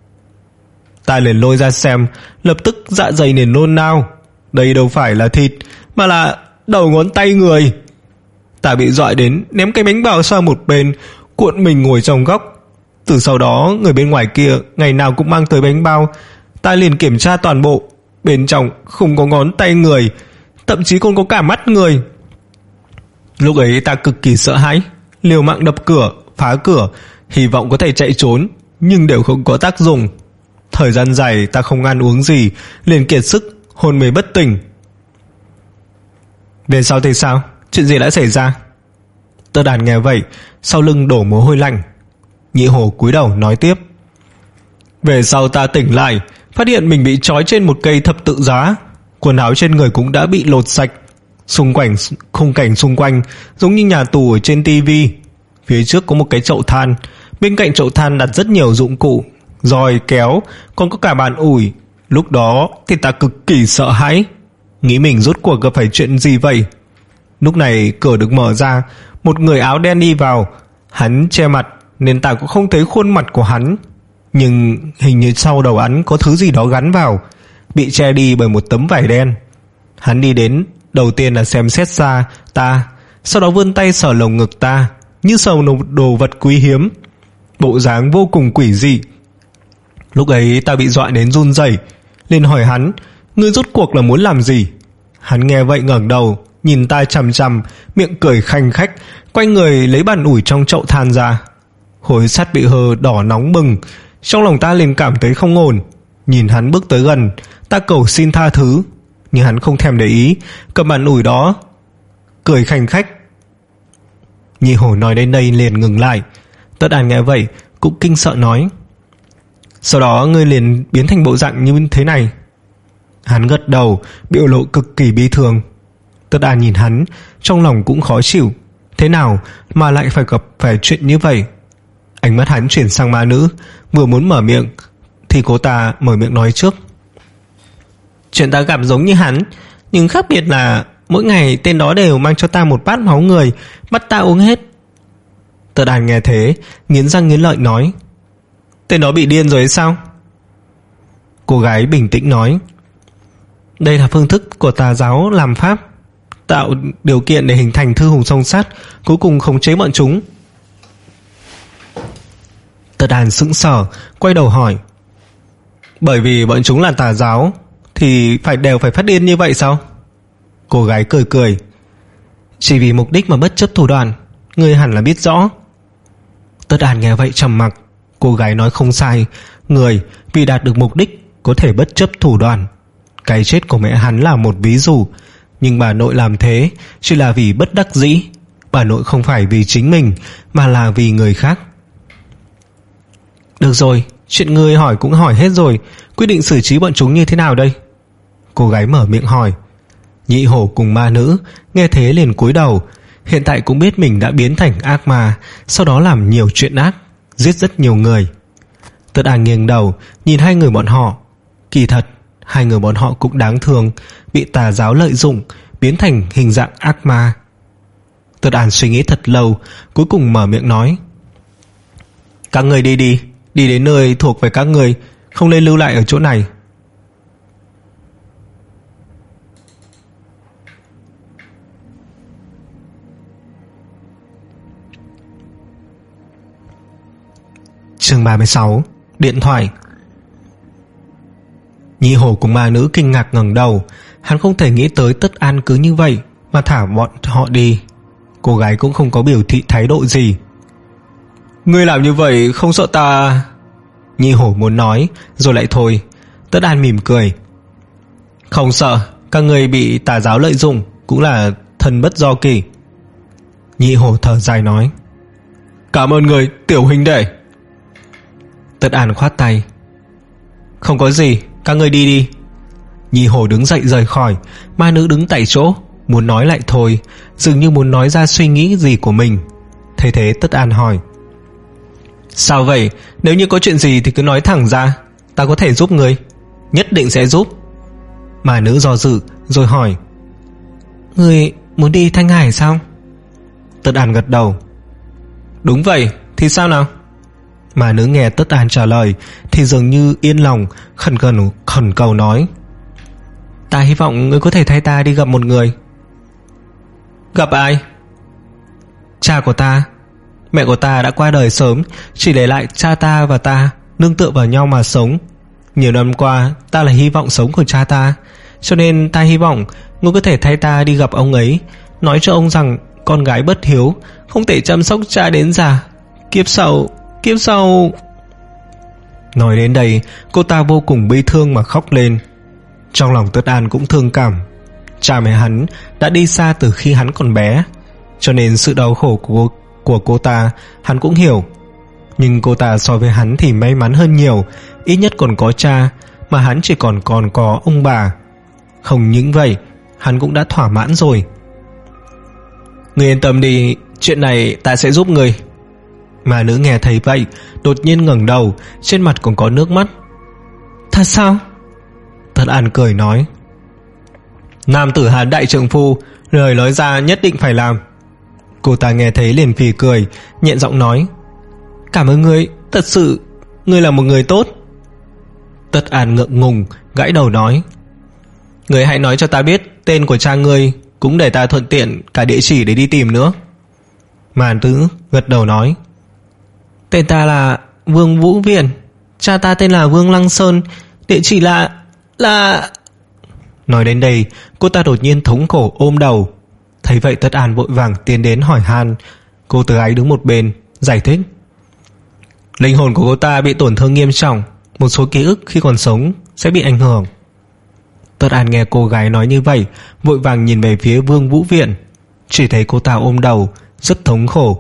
Ta liền lôi ra xem, lập tức dạ dày liền nôn nao. Đây đâu phải là thịt, mà là đầu ngón tay người. Ta bị dọa đến ném cái bánh bao sang một bên, cuộn mình ngồi trong góc. Từ sau đó người bên ngoài kia ngày nào cũng mang tới bánh bao. Ta liền kiểm tra toàn bộ, bên trong không có ngón tay người, thậm chí còn có cả mắt người. Lúc ấy ta cực kỳ sợ hãi, liều mạng đập cửa, phá cửa, hy vọng có thể chạy trốn, nhưng đều không có tác dụng. Thời gian dài ta không ăn uống gì, liền kiệt sức, hôn mê bất tỉnh. Về sau thì sao? Chuyện gì đã xảy ra? Tơ Đàn nghe vậy, sau lưng đổ mồ hôi lạnh. Nhị Hổ cúi đầu nói tiếp. Về sau ta tỉnh lại, phát hiện mình bị trói trên một cây thập tự giá, quần áo trên người cũng đã bị lột sạch. Xung quanh khung cảnh xung quanh giống như nhà tù ở trên tivi. Phía trước có một cái chậu than, bên cạnh chậu than đặt rất nhiều dụng cụ, roi, kéo, còn có cả bàn ủi. Lúc đó thì ta cực kỳ sợ hãi, nghĩ mình rốt cuộc gặp phải chuyện gì vậy. Lúc này cửa được mở ra, một người áo đen đi vào. Hắn che mặt nên ta cũng không thấy khuôn mặt của hắn, nhưng hình như sau đầu hắn có thứ gì đó gắn vào, bị che đi bởi một tấm vải đen. Hắn đi đến, đầu tiên là xem xét ra ta, sau đó vươn tay sờ lồng ngực ta như sờ một đồ vật quý hiếm, bộ dáng vô cùng quỷ dị. Lúc ấy ta bị dọa đến run rẩy, liền hỏi hắn, ngươi rốt cuộc là muốn làm gì? Hắn nghe vậy ngẩng đầu nhìn ta chằm chằm, miệng cười khanh khách, quay người lấy bàn ủi trong chậu than ra. Hối sắt bị hơ đỏ nóng bừng, trong lòng ta liền cảm thấy không ổn. Nhìn hắn bước tới gần, ta cầu xin tha thứ, nhưng hắn không thèm để ý, cầm bàn ủi đó cười khanh khách. Nhị Hổ nói đến đây liền ngừng lại. Tất Đàn nghe vậy cũng kinh sợ nói, sau đó ngươi liền biến thành bộ dạng như thế này. Hắn gật đầu, biểu lộ cực kỳ bi thương. Tất Đàn nhìn hắn, trong lòng cũng khó chịu. Thế nào mà lại phải gặp phải chuyện như vậy? Ánh mắt hắn chuyển sang ma nữ, vừa muốn mở miệng thì cô ta mở miệng nói trước. Chuyện ta gặp giống như hắn, nhưng khác biệt là mỗi ngày tên đó đều mang cho ta một bát máu người, bắt ta uống hết. Tất Đàn nghe thế, nghiến răng nghiến lợi nói, tên đó bị điên rồi hay sao? Cô gái bình tĩnh nói, đây là phương thức của tà giáo làm pháp, tạo điều kiện để hình thành thư hùng song sát, cuối cùng khống chế bọn chúng. Tất Đàn sững sờ, quay đầu hỏi, bởi vì bọn chúng là tà giáo thì phải đều phải phát điên như vậy sao? Cô gái cười cười, chỉ vì mục đích mà bất chấp thủ đoạn, ngươi hẳn là biết rõ. Tất Đàn nghe vậy trầm mặc. Cô gái nói không sai, người vì đạt được mục đích có thể bất chấp thủ đoạn. Cái chết của mẹ hắn là một ví dụ, nhưng bà nội làm thế chỉ là vì bất đắc dĩ. Bà nội không phải vì chính mình, mà là vì người khác. Được rồi, chuyện ngươi hỏi cũng hỏi hết rồi, quyết định xử trí bọn chúng như thế nào đây? Cô gái mở miệng hỏi. Nhị Hổ cùng ma nữ nghe thế liền cúi đầu. Hiện tại cũng biết mình đã biến thành ác ma, sau đó làm nhiều chuyện ác, giết rất nhiều người. Tất Đàn nghiêng đầu nhìn hai người bọn họ. Kỳ thật hai người bọn họ cũng đáng thương, bị tà giáo lợi dụng, biến thành hình dạng ác ma. Tất Đàn suy nghĩ thật lâu, cuối cùng mở miệng nói, các người đi đi, đi đến nơi thuộc về các người, không nên lưu lại ở chỗ này. Chương ba mươi sáu. Điện thoại. Nhị Hổ cùng ma nữ kinh ngạc ngẩng đầu. Hắn không thể nghĩ tới Tất An cứ như vậy mà thả bọn họ đi. Cô gái cũng không có biểu thị thái độ gì. Ngươi làm như vậy không sợ ta? Nhị Hổ muốn nói rồi lại thôi. Tất An mỉm cười, không sợ, các ngươi bị tà giáo lợi dụng cũng là thân bất do kỳ. Nhị Hổ thở dài nói, cảm ơn người tiểu huynh đệ. Tất An khoát tay, không có gì, các ngươi đi đi. Nhị Hổ đứng dậy rời khỏi. Ma nữ đứng tại chỗ, muốn nói lại thôi, dường như muốn nói ra suy nghĩ gì của mình. Thế thế Tất An hỏi, sao vậy? Nếu như có chuyện gì thì cứ nói thẳng ra, ta có thể giúp người, nhất định sẽ giúp. Ma nữ do dự rồi hỏi, người muốn đi Thanh Hải sao? Tất An gật đầu, đúng vậy, thì sao nào? Ma nữ nghe Tất An trả lời thì dường như yên lòng, khẩn cần khẩn cầu nói, ta hy vọng ngươi có thể thay ta đi gặp một người. Gặp ai? Cha của ta, mẹ của ta đã qua đời sớm, chỉ để lại cha ta và ta nương tựa vào nhau mà sống. Nhiều năm qua ta là hy vọng sống của cha ta, cho nên ta hy vọng ngươi có thể thay ta đi gặp ông ấy, nói cho ông rằng con gái bất hiếu, không thể chăm sóc cha đến già. Kiếp sau, kiếp sau. Nói đến đây, cô ta vô cùng bi thương mà khóc lên. Trong lòng Tất An cũng thương cảm. Cha mẹ hắn đã đi xa từ khi hắn còn bé, cho nên sự đau khổ của, của cô ta hắn cũng hiểu. Nhưng cô ta so với hắn thì may mắn hơn nhiều, ít nhất còn có cha, mà hắn chỉ còn còn có ông bà. Không những vậy, hắn cũng đã thỏa mãn rồi. Ngươi yên tâm đi, chuyện này ta sẽ giúp ngươi. Mà nữ nghe thấy vậy, đột nhiên ngẩng đầu, trên mặt còn có nước mắt. Thật sao? Tất An cười nói, nam tử hán đại trượng phu, lời nói ra nhất định phải làm. Cô ta nghe thấy liền phì cười, nhẹ giọng nói, cảm ơn ngươi, thật sự ngươi là một người tốt. Tất An ngượng ngùng gãi đầu nói, ngươi hãy nói cho ta biết tên của cha ngươi, cũng để ta thuận tiện cả địa chỉ để đi tìm nữa. Mà nữ gật đầu nói, tên ta là Vương Vũ Viện, cha ta tên là Vương Lăng Sơn, địa chỉ là là Nói đến đây, cô ta đột nhiên thống khổ ôm đầu. Thấy vậy Tất An vội vàng tiến đến hỏi han. Cô từ ái đứng một bên giải thích, linh hồn của cô ta bị tổn thương nghiêm trọng, một số ký ức khi còn sống sẽ bị ảnh hưởng. Tất An nghe cô gái nói như vậy, vội vàng nhìn về phía Vương Vũ Viện, chỉ thấy cô ta ôm đầu rất thống khổ.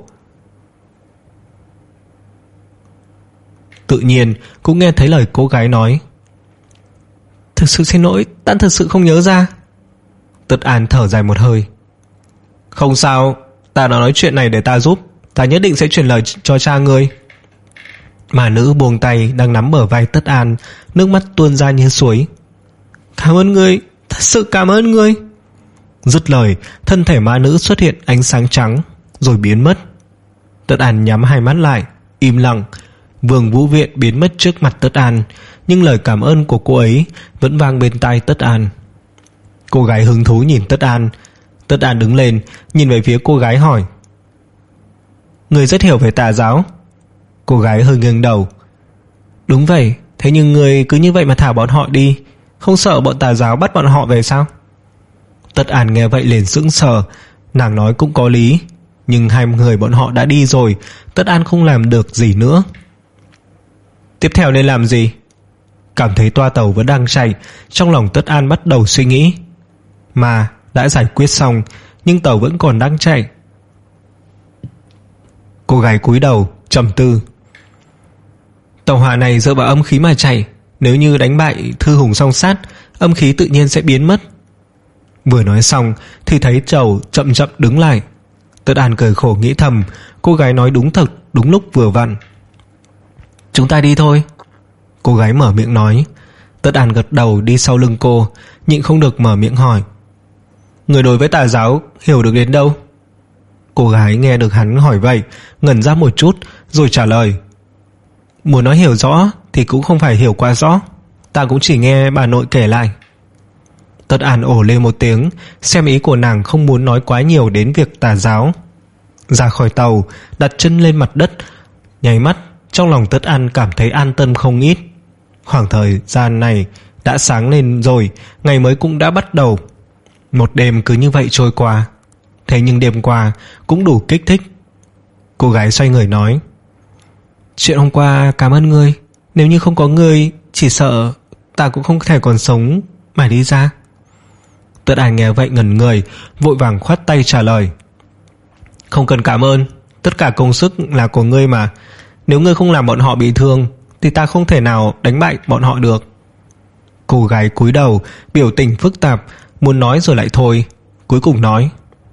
Tự nhiên cũng nghe thấy lời cô gái nói, thực sự xin lỗi, ta thật sự không nhớ ra. Tất An thở dài một hơi, không sao, ta đã nói chuyện này để ta giúp, ta nhất định sẽ truyền lời cho cha ngươi. Mà nữ buông tay đang nắm bờ vai Tất An, nước mắt tuôn ra như suối. Cảm ơn ngươi, thật sự cảm ơn ngươi. Dứt lời, thân thể ma nữ xuất hiện ánh sáng trắng rồi biến mất. Tất An nhắm hai mắt lại, im lặng. Vương Vũ Viện biến mất trước mặt Tất An, nhưng lời cảm ơn của cô ấy vẫn vang bên tai Tất An. Cô gái hứng thú nhìn Tất An. Tất An đứng lên, nhìn về phía cô gái hỏi, người rất hiểu về tà giáo. Cô gái hơi nghiêng đầu, đúng vậy, thế nhưng người cứ như vậy mà thả bọn họ đi, không sợ bọn tà giáo bắt bọn họ về sao? Tất An nghe vậy liền sững sờ. Nàng nói cũng có lý, nhưng hai người bọn họ đã đi rồi, Tất An không làm được gì nữa. Tiếp theo nên làm gì? Cảm thấy toa tàu vẫn đang chạy, trong lòng Tất An bắt đầu suy nghĩ. Mà đã giải quyết xong, nhưng tàu vẫn còn đang chạy. Cô gái cúi đầu trầm tư. Tàu hỏa này dựa vào âm khí mà chạy, nếu như đánh bại Thư Hùng Song Sát, âm khí tự nhiên sẽ biến mất. Vừa nói xong thì thấy tàu chậm chậm đứng lại. Tất An cười khổ nghĩ thầm, cô gái nói đúng thật, đúng lúc vừa vặn. Chúng ta đi thôi. Cô gái mở miệng nói. Tất An gật đầu đi sau lưng cô, nhịn không được mở miệng hỏi, người đối với tà giáo hiểu được đến đâu? Cô gái nghe được hắn hỏi vậy, ngẩn ra một chút rồi trả lời, muốn nói hiểu rõ thì cũng không phải hiểu quá rõ, ta cũng chỉ nghe bà nội kể lại. Tất An ồ lên một tiếng, xem ý của nàng không muốn nói quá nhiều đến việc tà giáo. Ra khỏi tàu, đặt chân lên mặt đất, nháy mắt trong lòng Tất An cảm thấy an tâm không ít. Khoảng thời gian này đã sáng lên rồi, ngày mới cũng đã bắt đầu. Một đêm cứ như vậy trôi qua. Thế nhưng đêm qua cũng đủ kích thích. Cô gái xoay người nói, chuyện hôm qua cảm ơn ngươi, nếu như không có ngươi, chỉ sợ ta cũng không thể còn sống mà đi ra. Tất An nghe vậy ngẩn người, vội vàng khoát tay trả lời, không cần cảm ơn, tất cả công sức là của ngươi mà. Nếu ngươi không làm bọn họ bị thương thì ta không thể nào đánh bại bọn họ được. Cô gái cúi đầu, biểu tình phức tạp, muốn nói rồi lại thôi, cuối cùng nói,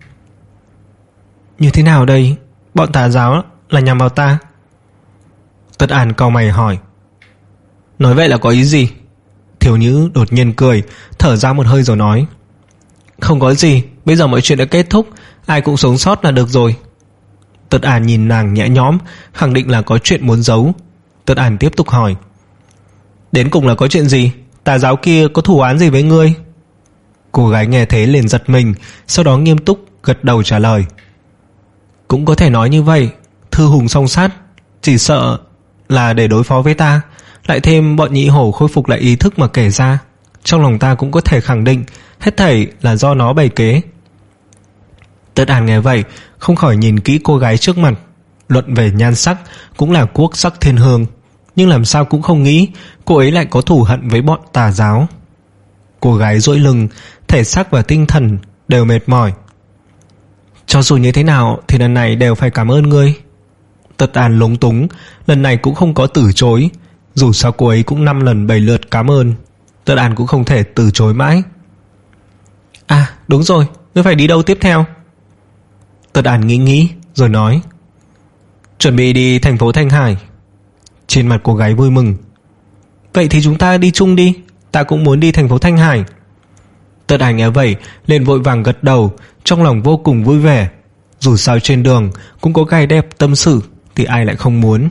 như thế nào đây? Bọn tà giáo là nhằm vào ta? Tất An cau mày hỏi, nói vậy là có ý gì? Thiếu nữ đột nhiên cười, thở ra một hơi rồi nói, không có gì, bây giờ mọi chuyện đã kết thúc, ai cũng sống sót là được rồi. Tất An nhìn nàng nhẹ nhõm, khẳng định là có chuyện muốn giấu. Tất An tiếp tục hỏi, đến cùng là có chuyện gì? Tà giáo kia có thù oán gì với ngươi? Cô gái nghe thế liền giật mình, sau đó nghiêm túc gật đầu trả lời, Cũng có thể nói như vậy. Thư hùng song sát, chỉ sợ là để đối phó với ta. Lại thêm bọn nhị hổ khôi phục lại ý thức mà kể ra, trong lòng ta cũng có thể khẳng định hết thảy là do nó bày kế. Tất An nghe vậy không khỏi nhìn kỹ cô gái trước mặt. Luận về nhan sắc cũng là quốc sắc thiên hương, nhưng làm sao cũng không nghĩ cô ấy lại có thù hận với bọn tà giáo. Cô gái duỗi lưng, thể xác và tinh thần đều mệt mỏi. Cho dù như thế nào thì lần này đều phải cảm ơn ngươi. Tất An lúng túng, lần này cũng không có từ chối. Dù sao cô ấy cũng năm lần bảy lượt cảm ơn, Tất An cũng không thể từ chối mãi. À đúng rồi, ngươi phải đi đâu tiếp theo? Tất An nghĩ nghĩ rồi nói, chuẩn bị đi thành phố Thanh Hải. Trên mặt cô gái vui mừng. Vậy thì chúng ta đi chung đi, ta cũng muốn đi thành phố Thanh Hải. Tất An nghe vậy liền vội vàng gật đầu, trong lòng vô cùng vui vẻ. Dù sao trên đường cũng có gái đẹp tâm sự thì ai lại không muốn.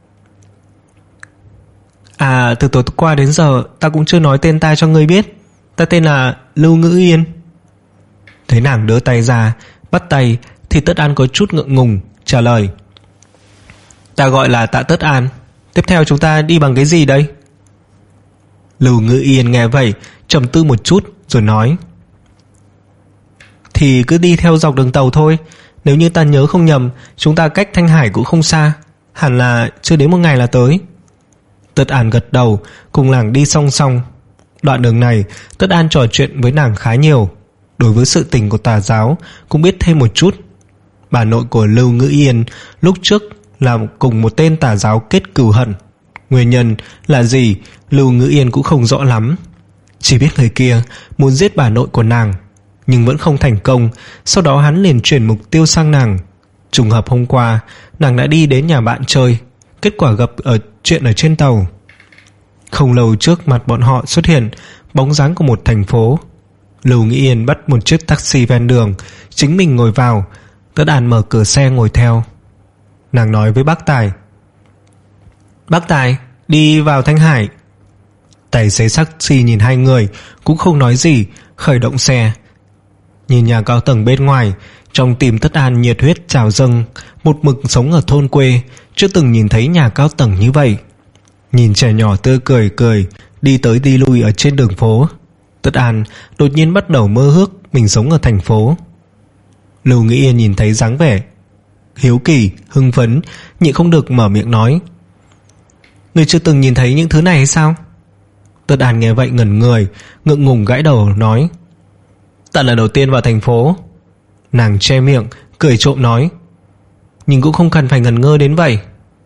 À từ tối qua đến giờ ta cũng chưa nói tên ta cho ngươi biết. Ta tên là Lưu Ngữ Yên. Thấy nàng đỡ tay ra bắt tay thì Tất An có chút ngượng ngùng trả lời, ta gọi là Tạ Tất An. Tiếp theo chúng ta đi bằng cái gì đây? Lưu Ngữ Yên nghe vậy trầm tư một chút rồi nói, thì cứ đi theo dọc đường tàu thôi. Nếu như ta nhớ không nhầm, chúng ta cách Thanh Hải cũng không xa, hẳn là chưa đến một ngày là tới. Tất An gật đầu, cùng nàng đi song song. Đoạn đường này Tất An trò chuyện với nàng khá nhiều, đối với sự tình của tà giáo cũng biết thêm một chút. Bà nội của Lưu Ngữ Yên lúc trước là cùng một tên tà giáo kết cừu hận. Nguyên nhân là gì Lưu Ngữ Yên cũng không rõ lắm, chỉ biết người kia muốn giết bà nội của nàng nhưng vẫn không thành công. Sau đó hắn liền chuyển mục tiêu sang nàng. Trùng hợp hôm qua nàng đã đi đến nhà bạn chơi, kết quả gặp ở chuyện ở trên tàu. Không lâu trước mặt bọn họ xuất hiện bóng dáng của một thành phố. Lưu Nghĩ Yên bắt một chiếc taxi ven đường, chính mình ngồi vào. Tất An mở cửa xe ngồi theo. Nàng nói với bác tài, bác tài, đi vào Thanh Hải. Tài xế taxi nhìn hai người cũng không nói gì, khởi động xe. Nhìn nhà cao tầng bên ngoài, trong tim Tất An nhiệt huyết trào dâng. Một mực sống ở thôn quê, chưa từng nhìn thấy nhà cao tầng như vậy. Nhìn trẻ nhỏ tươi cười cười đi tới đi lui ở trên đường phố, Tất An đột nhiên bắt đầu mơ ước mình sống ở thành phố. Lưu Nghĩ Yên nhìn thấy dáng vẻ hiếu kỳ, hưng phấn, nhịn không được mở miệng nói, ngươi chưa từng nhìn thấy những thứ này hay sao? Tất An nghe vậy ngẩn người, ngượng ngùng gãi đầu nói, ta lần đầu tiên vào thành phố. Nàng che miệng cười trộm nói, nhưng cũng không cần phải ngẩn ngơ đến vậy.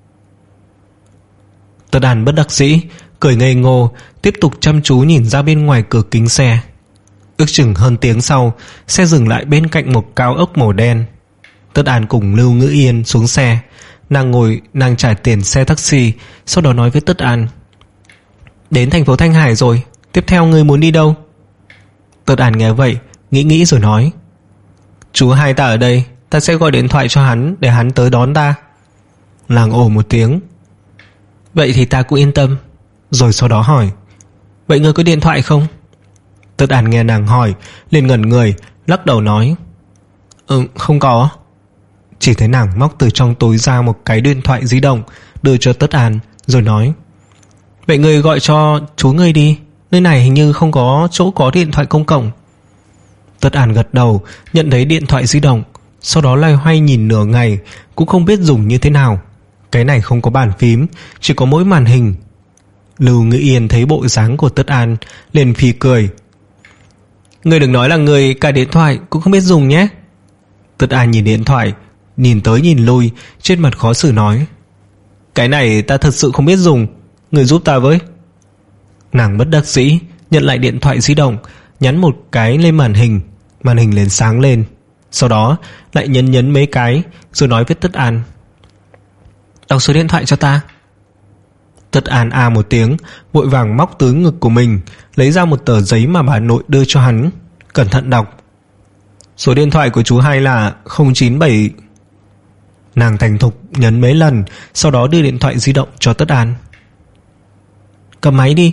Tất An bất đắc dĩ cười ngây ngô, tiếp tục chăm chú nhìn ra bên ngoài cửa kính xe. Ước chừng hơn tiếng sau, xe dừng lại bên cạnh một cao ốc màu đen. Tất An cùng Lưu Ngữ Yên xuống xe. Nàng ngồi, nàng trả tiền xe taxi, sau đó nói với Tất An, đến thành phố Thanh Hải rồi, tiếp theo ngươi muốn đi đâu? Tất An nghe vậy nghĩ nghĩ rồi nói, chú hai ta ở đây, ta sẽ gọi điện thoại cho hắn để hắn tới đón ta. Nàng ồ một tiếng, vậy thì ta cũng yên tâm. Rồi sau đó hỏi, vậy ngươi có điện thoại không? Tất An nghe nàng hỏi liền ngẩn người, lắc đầu nói, Ừ không có. Chỉ thấy nàng móc từ trong túi ra một cái điện thoại di động đưa cho Tất An rồi nói, vậy ngươi gọi cho chú ngươi đi, nơi này hình như không có chỗ có điện thoại công cộng. Tất An gật đầu, nhận lấy điện thoại di động, sau đó loay hoay nhìn nửa ngày cũng không biết dùng như thế nào. Cái này không có bàn phím, chỉ có mỗi màn hình. Lưu Ngữ Yên thấy bộ dáng của Tất An liền phì cười, ngươi đừng nói là người cả điện thoại cũng không biết dùng nhé. Tất An nhìn điện thoại, nhìn tới nhìn lui, trên mặt khó xử nói, cái này ta thật sự không biết dùng, người giúp ta với. Nàng bất đắc dĩ nhận lại điện thoại di động, nhắn một cái lên màn hình. Màn hình liền sáng lên, sau đó lại nhấn nhấn mấy cái rồi nói với Tất An, đọc số điện thoại cho ta. Tất An a một tiếng, vội vàng móc từ ngực của mình lấy ra một tờ giấy mà bà nội đưa cho hắn, cẩn thận đọc, số điện thoại của chú hai là không chín bảy. Nàng thành thục nhấn mấy lần, sau đó đưa điện thoại di động cho Tất An. Cầm máy đi.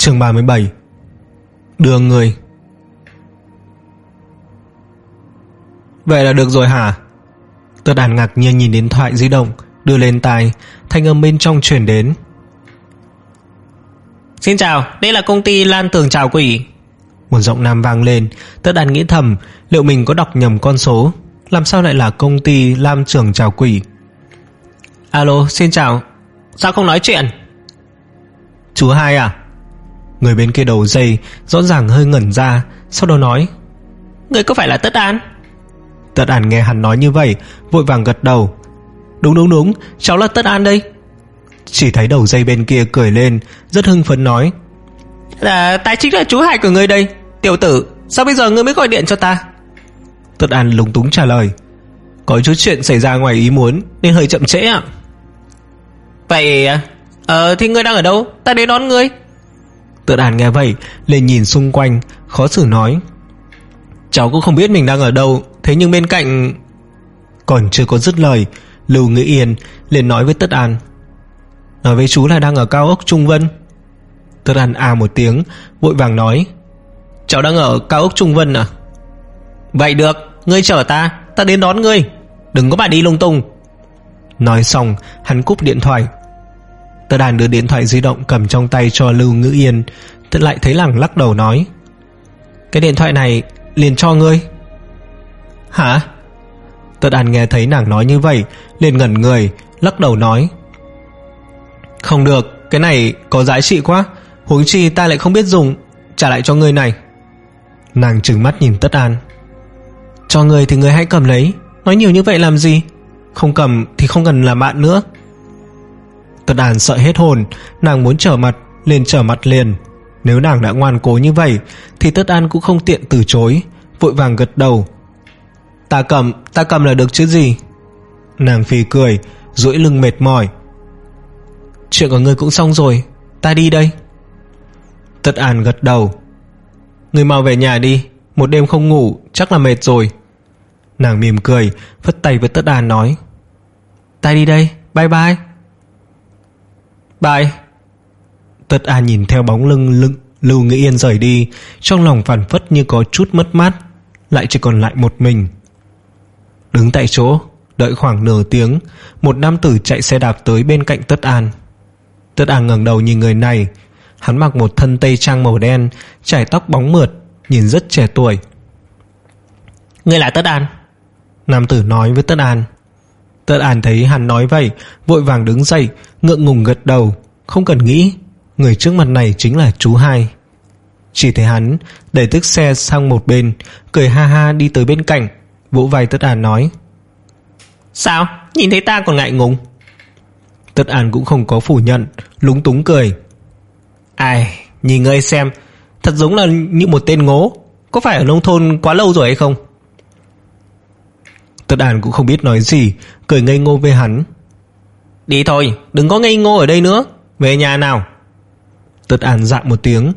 Chương ba mươi bảy. Đưa người. Vậy là được rồi hả? Tất An ngạc nhiên nhìn điện thoại di động, đưa lên tai, thanh âm bên trong truyền đến. Xin chào, đây là công ty Lan Tường Trảo Quỷ. Một giọng nam vang lên. Tất An nghĩ thầm, liệu mình có đọc nhầm con số? Làm sao lại là công ty Lam Tường Trảo Quỷ? Alo, xin chào. Sao không nói chuyện? Chú Hai à? Người bên kia đầu dây rõ ràng hơi ngẩn ra, sau đó nói: Người có phải là Tất An? Tất An nghe hắn nói như vậy, vội vàng gật đầu. Đúng đúng đúng, cháu là Tất An đây. Chỉ thấy đầu dây bên kia cười lên, rất hưng phấn nói: Là ta chính là chú Hai của người đây. Tiểu tử, sao bây giờ ngươi mới gọi điện cho ta? Tất An lúng túng trả lời: Có chút chuyện xảy ra ngoài ý muốn nên hơi chậm trễ ạ. Vậy Ờ thì ngươi đang ở đâu? Ta đến đón ngươi. Tất An nghe vậy liền nhìn xung quanh, khó xử nói: Cháu cũng không biết mình đang ở đâu, thế nhưng bên cạnh... Còn chưa có dứt lời, Lưu Ngữ Yên liền nói với Tất An: Nói với chú là đang ở cao ốc Trung Vân. Tất An à một tiếng, vội vàng nói: Cháu đang ở cao ốc Trung Vân à? Vậy được, ngươi chở ta, ta đến đón ngươi. Đừng có mà đi lung tung. Nói xong hắn cúp điện thoại. Tất An đưa điện thoại di động cầm trong tay cho Lưu Ngữ Yên, Tất lại thấy nàng lắc đầu nói: Cái điện thoại này liền cho ngươi. Hả? Tất An nghe thấy nàng nói như vậy liền ngẩn người, lắc đầu nói: Không được, cái này có giá trị quá, huống chi ta lại không biết dùng, trả lại cho ngươi này. Nàng trừng mắt nhìn Tất An: Cho ngươi thì ngươi hãy cầm lấy, nói nhiều như vậy làm gì? Không cầm thì không cần làm bạn nữa. Tất An sợ hết hồn, nàng muốn trở mặt liền trở mặt liền. Nếu nàng đã ngoan cố như vậy thì Tất An cũng không tiện từ chối, vội vàng gật đầu: Ta cầm, ta cầm là được chứ gì. Nàng phì cười, duỗi lưng mệt mỏi: Chuyện của ngươi cũng xong rồi, ta đi đây. Tất An gật đầu: Ngươi mau về nhà đi, một đêm không ngủ chắc là mệt rồi. Nàng mỉm cười, phất tay với Tất An nói: Ta đi đây, bye bye. Bye. Tất An nhìn theo bóng lưng lưng Lưu Ngữ Yên rời đi, trong lòng phảng phất như có chút mất mát, lại chỉ còn lại một mình. Đứng tại chỗ đợi khoảng nửa tiếng, một nam tử chạy xe đạp tới bên cạnh Tất An. Tất An ngẩng đầu nhìn người này. Hắn mặc một thân tây trang màu đen, chải tóc bóng mượt, nhìn rất trẻ tuổi. Ngươi là Tất An? Nam tử nói với Tất An. Tất An thấy hắn nói vậy, vội vàng đứng dậy, ngượng ngùng gật đầu, không cần nghĩ, người trước mặt này chính là chú Hai. Chỉ thấy hắn đẩy chiếc xe sang một bên, cười ha ha đi tới bên cạnh, vỗ vai Tất An nói: Sao, nhìn thấy ta còn ngại ngùng? Tất An cũng không có phủ nhận, lúng túng cười: Ai, nhìn ngươi xem, thật giống là như một tên ngố. Có phải ở nông thôn quá lâu rồi hay không? Tất An cũng không biết nói gì, cười ngây ngô với hắn: Đi thôi, đừng có ngây ngô ở đây nữa, về nhà nào. Tất An dạ một tiếng.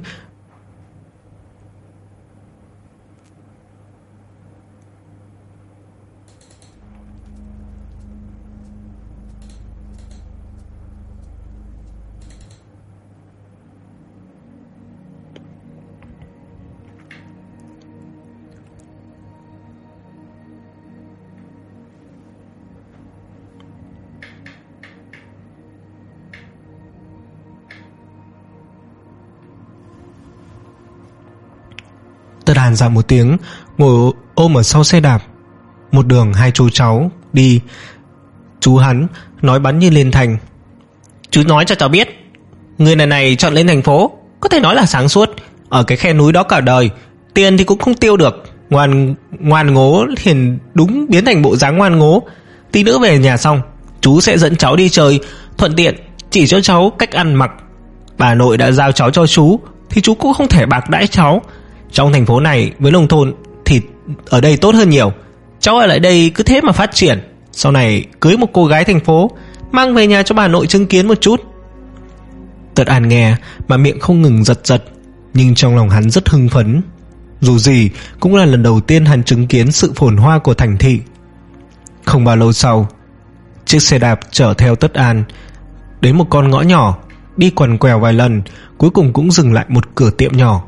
Tất An ra một tiếng, ngồi ôm ở sau xe đạp. Một đường hai chú cháu đi. Chú hắn nói bắn như lên thành: Chú nói cho cháu biết, người này này chọn lên thành phố, có thể nói là sáng suốt, ở cái khe núi đó cả đời, tiền thì cũng không tiêu được. Ngoan ngoan ngố liền đúng biến thành bộ dáng ngoan ngố. Tí nữa về nhà xong, chú sẽ dẫn cháu đi chơi, thuận tiện chỉ cho cháu cách ăn mặc. Bà nội đã giao cháu cho chú, thì chú cũng không thể bạc đãi cháu. Trong thành phố này với nông thôn thì ở đây tốt hơn nhiều. Cháu ở lại đây cứ thế mà phát triển, sau này cưới một cô gái thành phố, mang về nhà cho bà nội chứng kiến một chút. Tất An nghe mà miệng không ngừng giật giật, nhưng trong lòng hắn rất hưng phấn. Dù gì cũng là lần đầu tiên hắn chứng kiến sự phồn hoa của thành thị. Không bao lâu sau, chiếc xe đạp chở theo Tất An đến một con ngõ nhỏ. đi quằn quèo vài lần, cuối cùng cũng dừng lại một cửa tiệm nhỏ.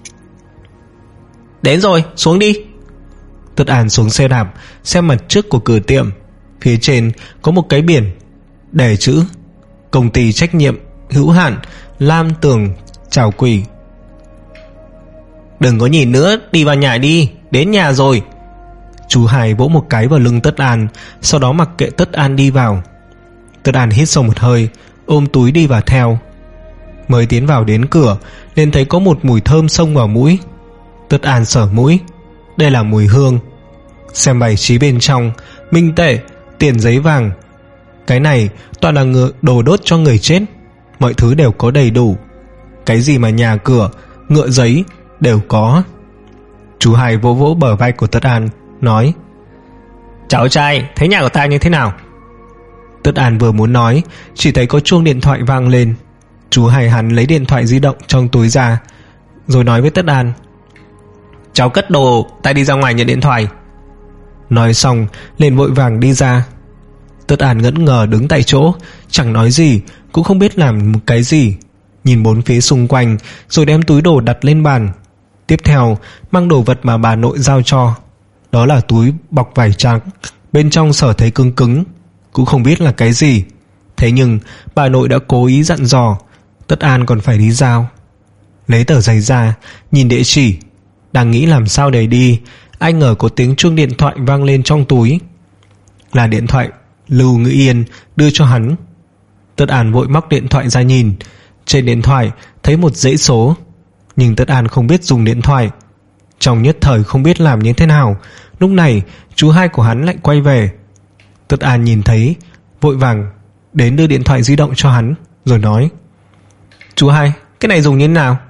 Đến rồi, xuống đi. Tất An xuống xe đạp, xem mặt trước của cửa tiệm. Phía trên có một cái biển để chữ công ty trách nhiệm hữu hạn Lam Tường Chào Quỷ. Đừng có nhìn nữa, đi vào nhà đi, đến nhà rồi. Chú Hai vỗ một cái vào lưng Tất An, sau đó mặc kệ Tất An đi vào. Tất An hít sâu một hơi, ôm túi đi vào theo. Mới tiến vào đến cửa, nên thấy có một mùi thơm xông vào mũi. Tất An sờ mũi, đây là mùi hương. Xem bài trí bên trong, minh tệ, tiền giấy vàng. Cái này toàn là ngựa đồ đốt cho người chết, mọi thứ đều có đầy đủ. Cái gì mà nhà cửa, ngựa giấy đều có. Chú Hai vỗ vỗ bờ vai của Tất An, nói: Cháu trai, thấy nhà của ta như thế nào? Tất An vừa muốn nói, chỉ thấy có chuông điện thoại vang lên. Chú Hai hắn lấy điện thoại di động trong túi ra, rồi nói với Tất An: Cháu cất đồ, ta đi ra ngoài nhận điện thoại. Nói xong liền vội vàng đi ra. Tất An ngẩn ngờ đứng tại chỗ, chẳng nói gì, cũng không biết làm cái gì, nhìn bốn phía xung quanh, rồi đem túi đồ đặt lên bàn. Tiếp theo mang đồ vật mà bà nội giao cho. Đó là túi bọc vải trắng, bên trong sở thấy cứng cứng, cũng không biết là cái gì. Thế nhưng bà nội đã cố ý dặn dò Tất An còn phải đi giao. Lấy tờ giấy ra, nhìn địa chỉ, đang nghĩ làm sao để đi, anh ngờ có tiếng chuông điện thoại vang lên trong túi. Là điện thoại Lưu Ngữ Yên đưa cho hắn. Tất An vội móc điện thoại ra nhìn. Trên điện thoại thấy một dãy số, nhưng Tất An không biết dùng điện thoại. Trong nhất thời không biết làm như thế nào, lúc này chú Hai của hắn lại quay về. Tất An nhìn thấy, vội vàng đến đưa điện thoại di động cho hắn, rồi nói: Chú Hai, cái này dùng như thế nào?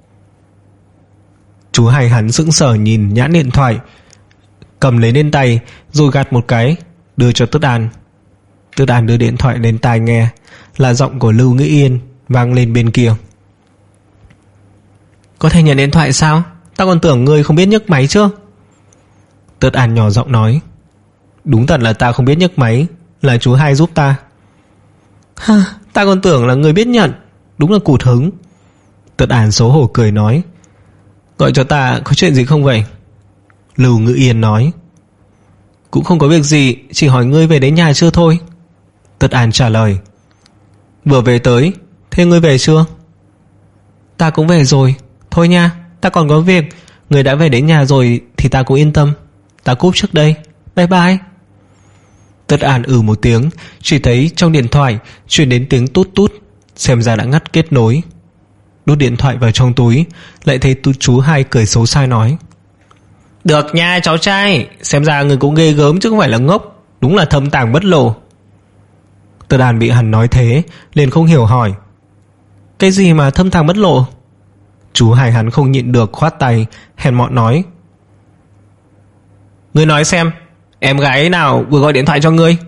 Chú Hai hắn sững sờ nhìn nhãn điện thoại, cầm lấy lên tay, rồi gạt một cái, đưa cho Tất An. Tất An đưa điện thoại lên tai nghe, là giọng của Lưu Ngữ Yên vang lên bên kia: Có thể nhận điện thoại sao? Ta còn tưởng ngươi không biết nhấc máy chứ. Tất An nhỏ giọng nói: Đúng thật là ta không biết nhấc máy, là chú Hai giúp ta. Ha, ta còn tưởng là ngươi biết nhận, đúng là cụt hứng. Tất An xấu hổ cười nói: Gọi cho ta có chuyện gì không vậy? Lưu Ngữ Yên nói: Cũng không có việc gì, chỉ hỏi ngươi về đến nhà chưa thôi. Tất An trả lời: Vừa về tới. Thế ngươi về chưa? Ta cũng về rồi. Thôi nha, ta còn có việc. Ngươi đã về đến nhà rồi thì ta cũng yên tâm. Ta cúp trước đây. Bye bye. Tất An ừ một tiếng, chỉ thấy trong điện thoại truyền đến tiếng tút tút, xem ra đã ngắt kết nối. Đút điện thoại vào trong túi, lại thấy chú Hai cười xấu xa nói: Được nha cháu trai, xem ra người cũng ghê gớm chứ không phải là ngốc, đúng là thâm tàng bất lộ. Tất An bị hắn nói thế liền không hiểu, hỏi: Cái gì mà thâm tàng bất lộ? Chú Hai hắn không nhịn được khoát tay, hèn mọn nói: Ngươi nói xem, em gái nào vừa gọi điện thoại cho ngươi?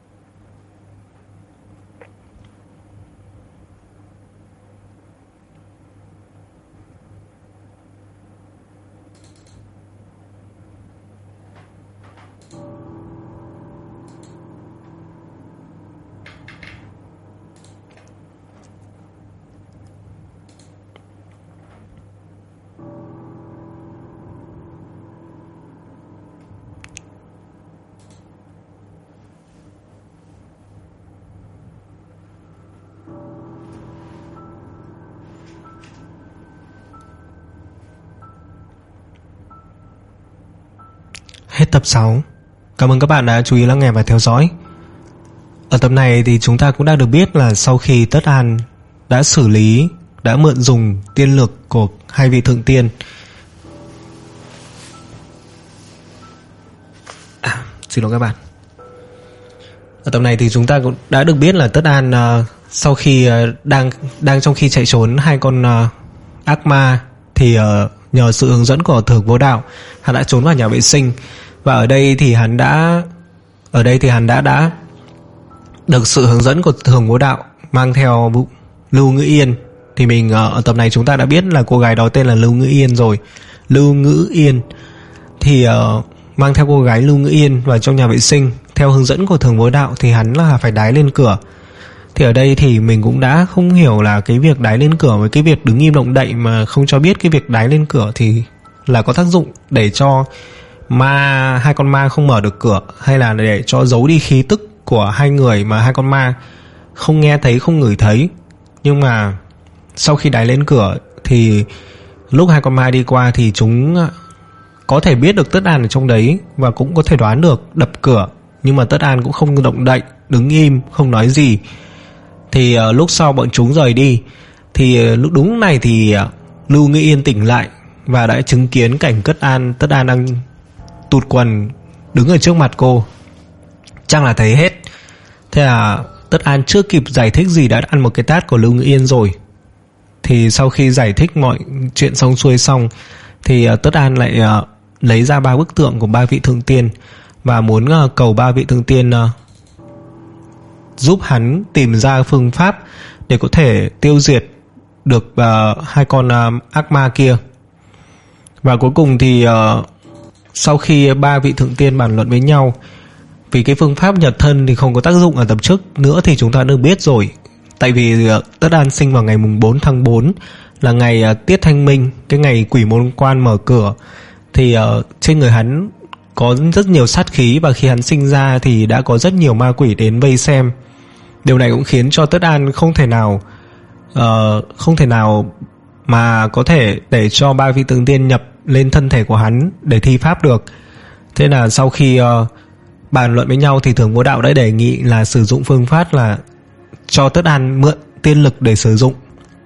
Hết tập sáu. Cảm ơn các bạn đã chú ý lắng nghe và theo dõi. Ở tập này thì chúng ta cũng đã được biết là sau khi Tất An đã xử lý, đã mượn dùng tiên lược của hai vị thượng tiên. À, xin lỗi các bạn. Ở tập này thì chúng ta cũng đã được biết là Tất An uh, sau khi uh, đang đang trong khi chạy trốn hai con uh, ác ma thì uh, nhờ sự hướng dẫn của Thường Vô Đạo, hắn đã trốn vào nhà vệ sinh. Và ở đây thì hắn đã ở đây thì hắn đã đã được sự hướng dẫn của Thường Vô Đạo mang theo Lưu Ngữ Yên. Thì mình ở tập này chúng ta đã biết là cô gái đó tên là Lưu Ngữ Yên rồi. Lưu Ngữ Yên thì uh, mang theo cô gái Lưu Ngữ Yên vào trong nhà vệ sinh. Theo hướng dẫn của Thường Vô Đạo thì hắn là phải đái lên cửa. Thì ở đây thì mình cũng đã không hiểu là cái việc đái lên cửa với cái việc đứng im động đậy mà không cho biết cái việc đái lên cửa thì là có tác dụng để cho ma hai con ma không mở được cửa, hay là để cho giấu đi khí tức của hai người mà hai con ma không nghe thấy, không ngửi thấy. Nhưng mà sau khi đái lên cửa thì lúc hai con ma đi qua thì chúng có thể biết được Tất An ở trong đấy và cũng có thể đoán được đập cửa, nhưng mà Tất An cũng không động đậy, đứng im không nói gì. Thì uh, lúc sau bọn chúng rời đi thì uh, lúc đúng lúc này thì uh, Lưu Ngữ Yên tỉnh lại và đã chứng kiến cảnh Tất An Tất An đang tụt quần đứng ở trước mặt cô. Chắc là thấy hết. Thế là Tất An chưa kịp giải thích gì đã ăn một cái tát của Lưu Ngữ Yên rồi. Thì sau khi giải thích mọi chuyện xong xuôi xong thì uh, Tất An lại uh, lấy ra ba bức tượng của ba vị thượng tiên và muốn uh, cầu ba vị thượng tiên uh, giúp hắn tìm ra phương pháp để có thể tiêu diệt được uh, hai con uh, ác ma kia. Và cuối cùng thì uh, sau khi ba vị thượng tiên bàn luận với nhau, vì cái phương pháp nhập thân thì không có tác dụng ở tập trước nữa thì chúng ta được biết rồi. Tại vì uh, Tất An sinh vào ngày mùng bốn tháng tư là ngày uh, tiết thanh minh, cái ngày quỷ môn quan mở cửa. Thì uh, trên người hắn có rất nhiều sát khí, và khi hắn sinh ra thì đã có rất nhiều ma quỷ đến vây xem. Điều này cũng khiến cho Tất An không thể nào uh, không thể nào mà có thể để cho ba vị thượng tiên nhập lên thân thể của hắn để thi pháp được. Thế là sau khi uh, bàn luận với nhau thì Thường Vô Đạo đã đề nghị là sử dụng phương pháp là cho Tất An mượn tiên lực để sử dụng.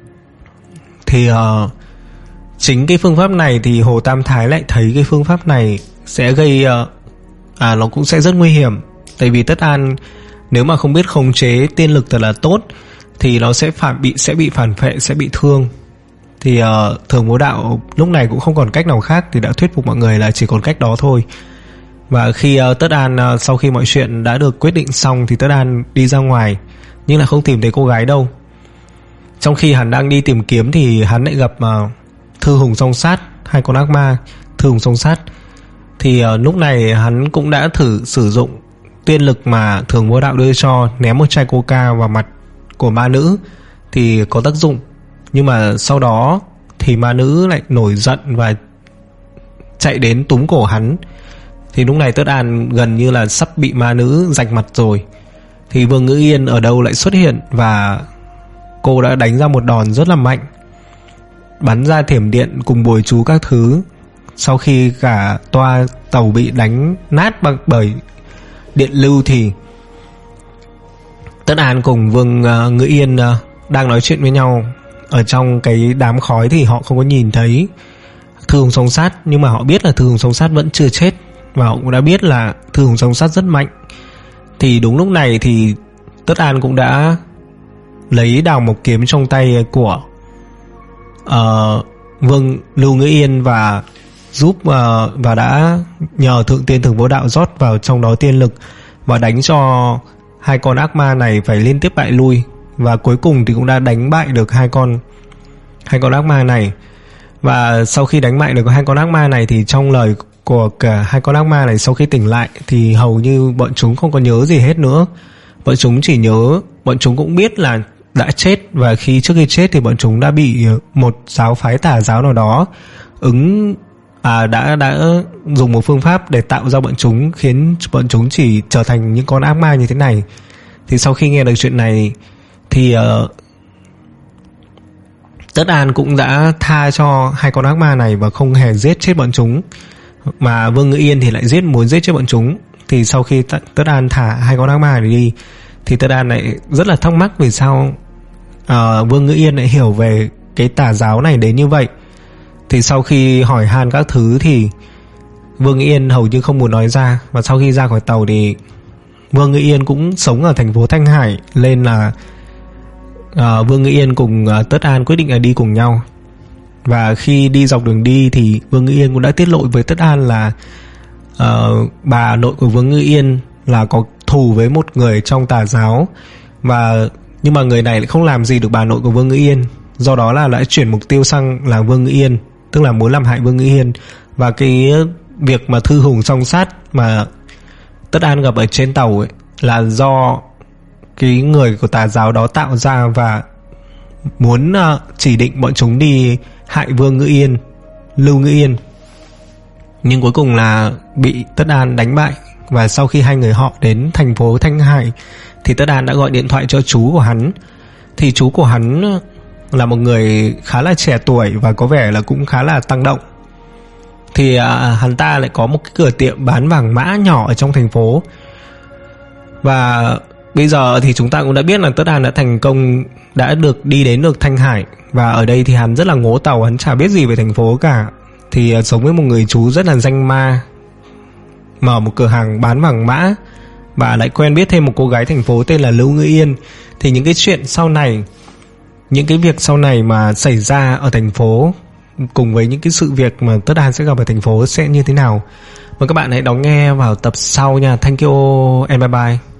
Thì uh, chính cái phương pháp này thì Hồ Tam Thái lại thấy cái phương pháp này sẽ gây uh, à nó cũng sẽ rất nguy hiểm. Tại vì Tất An nếu mà không biết khống chế tiên lực thật là tốt thì nó sẽ phản bị sẽ bị phản phệ, sẽ bị thương. Thì uh, Thường Vô Đạo lúc này cũng không còn cách nào khác thì đã thuyết phục mọi người là chỉ còn cách đó thôi. Và khi uh, Tất An uh, sau khi mọi chuyện đã được quyết định xong thì Tất An đi ra ngoài nhưng là không tìm thấy cô gái đâu. Trong khi hắn đang đi tìm kiếm thì hắn lại gặp uh, Thư Hùng Song Sát, hai con ác ma Thư Hùng Song Sát. Thì uh, lúc này hắn cũng đã thử sử dụng tiên lực mà Thường Vô Đạo đưa cho, ném một chai coca vào mặt của ma nữ thì có tác dụng. Nhưng mà sau đó thì ma nữ lại nổi giận và chạy đến túm cổ hắn. Thì lúc này Tất An gần như là sắp bị ma nữ rạch mặt rồi. Thì Vương Ngữ Yên ở đâu lại xuất hiện và cô đã đánh ra một đòn rất là mạnh, bắn ra thiểm điện cùng bùa chú các thứ. Sau khi cả toa tàu bị đánh nát bằng bởi điện lưu thì Tất An cùng Vương uh, Ngữ Yên uh, đang nói chuyện với nhau. Ở trong cái đám khói thì họ không có nhìn thấy Thư Hùng Song Sát, nhưng mà họ biết là Thư Hùng Song Sát vẫn chưa chết, và họ cũng đã biết là Thư Hùng Song Sát rất mạnh. Thì đúng lúc này thì Tất An cũng đã lấy đào mộc kiếm trong tay của uh, Vương Lưu Ngữ Yên và giúp uh, và đã nhờ Thượng Tiên Thường Vô Đạo rót vào trong đó tiên lực và đánh cho hai con ác ma này phải liên tiếp bại lui. Và cuối cùng thì cũng đã đánh bại được hai con hai con ác ma này. Và sau khi đánh bại được hai con ác ma này thì trong lời của cả hai con ác ma này, sau khi tỉnh lại thì hầu như bọn chúng không có nhớ gì hết nữa. Bọn chúng chỉ nhớ, bọn chúng cũng biết là đã chết, và khi trước khi chết thì bọn chúng đã bị một giáo phái tà giáo nào đó ứng à, đã đã dùng một phương pháp để tạo ra bọn chúng, khiến bọn chúng chỉ trở thành những con ác ma như thế này. Thì sau khi nghe được chuyện này thì uh, Tất An cũng đã tha cho hai con ác ma này và không hề giết chết bọn chúng, mà Vương Ngữ Yên thì lại giết muốn giết chết bọn chúng. Thì sau khi t- Tất An thả hai con ác ma này đi thì Tất An lại rất là thắc mắc vì sao uh, Vương Ngữ Yên lại hiểu về cái tà giáo này đến như vậy. Thì sau khi hỏi han các thứ thì Vương Ngữ Yên hầu như không muốn nói ra. Và sau khi ra khỏi tàu thì Vương Ngữ Yên cũng sống ở thành phố Thanh Hải, nên là uh, Vương Ngữ Yên cùng uh, Tất An quyết định là đi cùng nhau. Và khi đi dọc đường đi thì Vương Ngữ Yên cũng đã tiết lộ với Tất An là uh, bà nội của Vương Ngữ Yên là có thù với một người trong tà giáo, và nhưng mà người này lại không làm gì được bà nội của Vương Ngữ Yên, do đó là đã chuyển mục tiêu sang là Vương Ngữ Yên, tức là muốn làm hại Vương Ngữ Yên. Và cái việc mà Thư Hùng Song Sát mà Tất An gặp ở trên tàu ấy là do cái người của tà giáo đó tạo ra và muốn uh, chỉ định bọn chúng đi hại Vương Ngữ Yên, Lưu Ngữ Yên. Nhưng cuối cùng là bị Tất An đánh bại. Và sau khi hai người họ đến thành phố Thanh Hải thì Tất An đã gọi điện thoại cho chú của hắn. Thì chú của hắn là một người khá là trẻ tuổi và có vẻ là cũng khá là tăng động. Thì à, hắn ta lại có một cái cửa tiệm bán vàng mã nhỏ ở trong thành phố. Và bây giờ thì chúng ta cũng đã biết là Tất An đã thành công, đã được đi đến được Thanh Hải. Và ở đây thì hắn rất là ngố tàu, hắn chả biết gì về thành phố cả. Thì uh, sống với một người chú rất là danh ma, mở một cửa hàng bán vàng mã, và lại quen biết thêm một cô gái thành phố tên là Lưu Ngữ Yên. Thì những cái chuyện sau này, những cái việc sau này mà xảy ra ở thành phố cùng với những cái sự việc mà Tất An sẽ gặp ở thành phố sẽ như thế nào? Mời các bạn hãy đón nghe vào tập sau nha. Thank you and bye bye.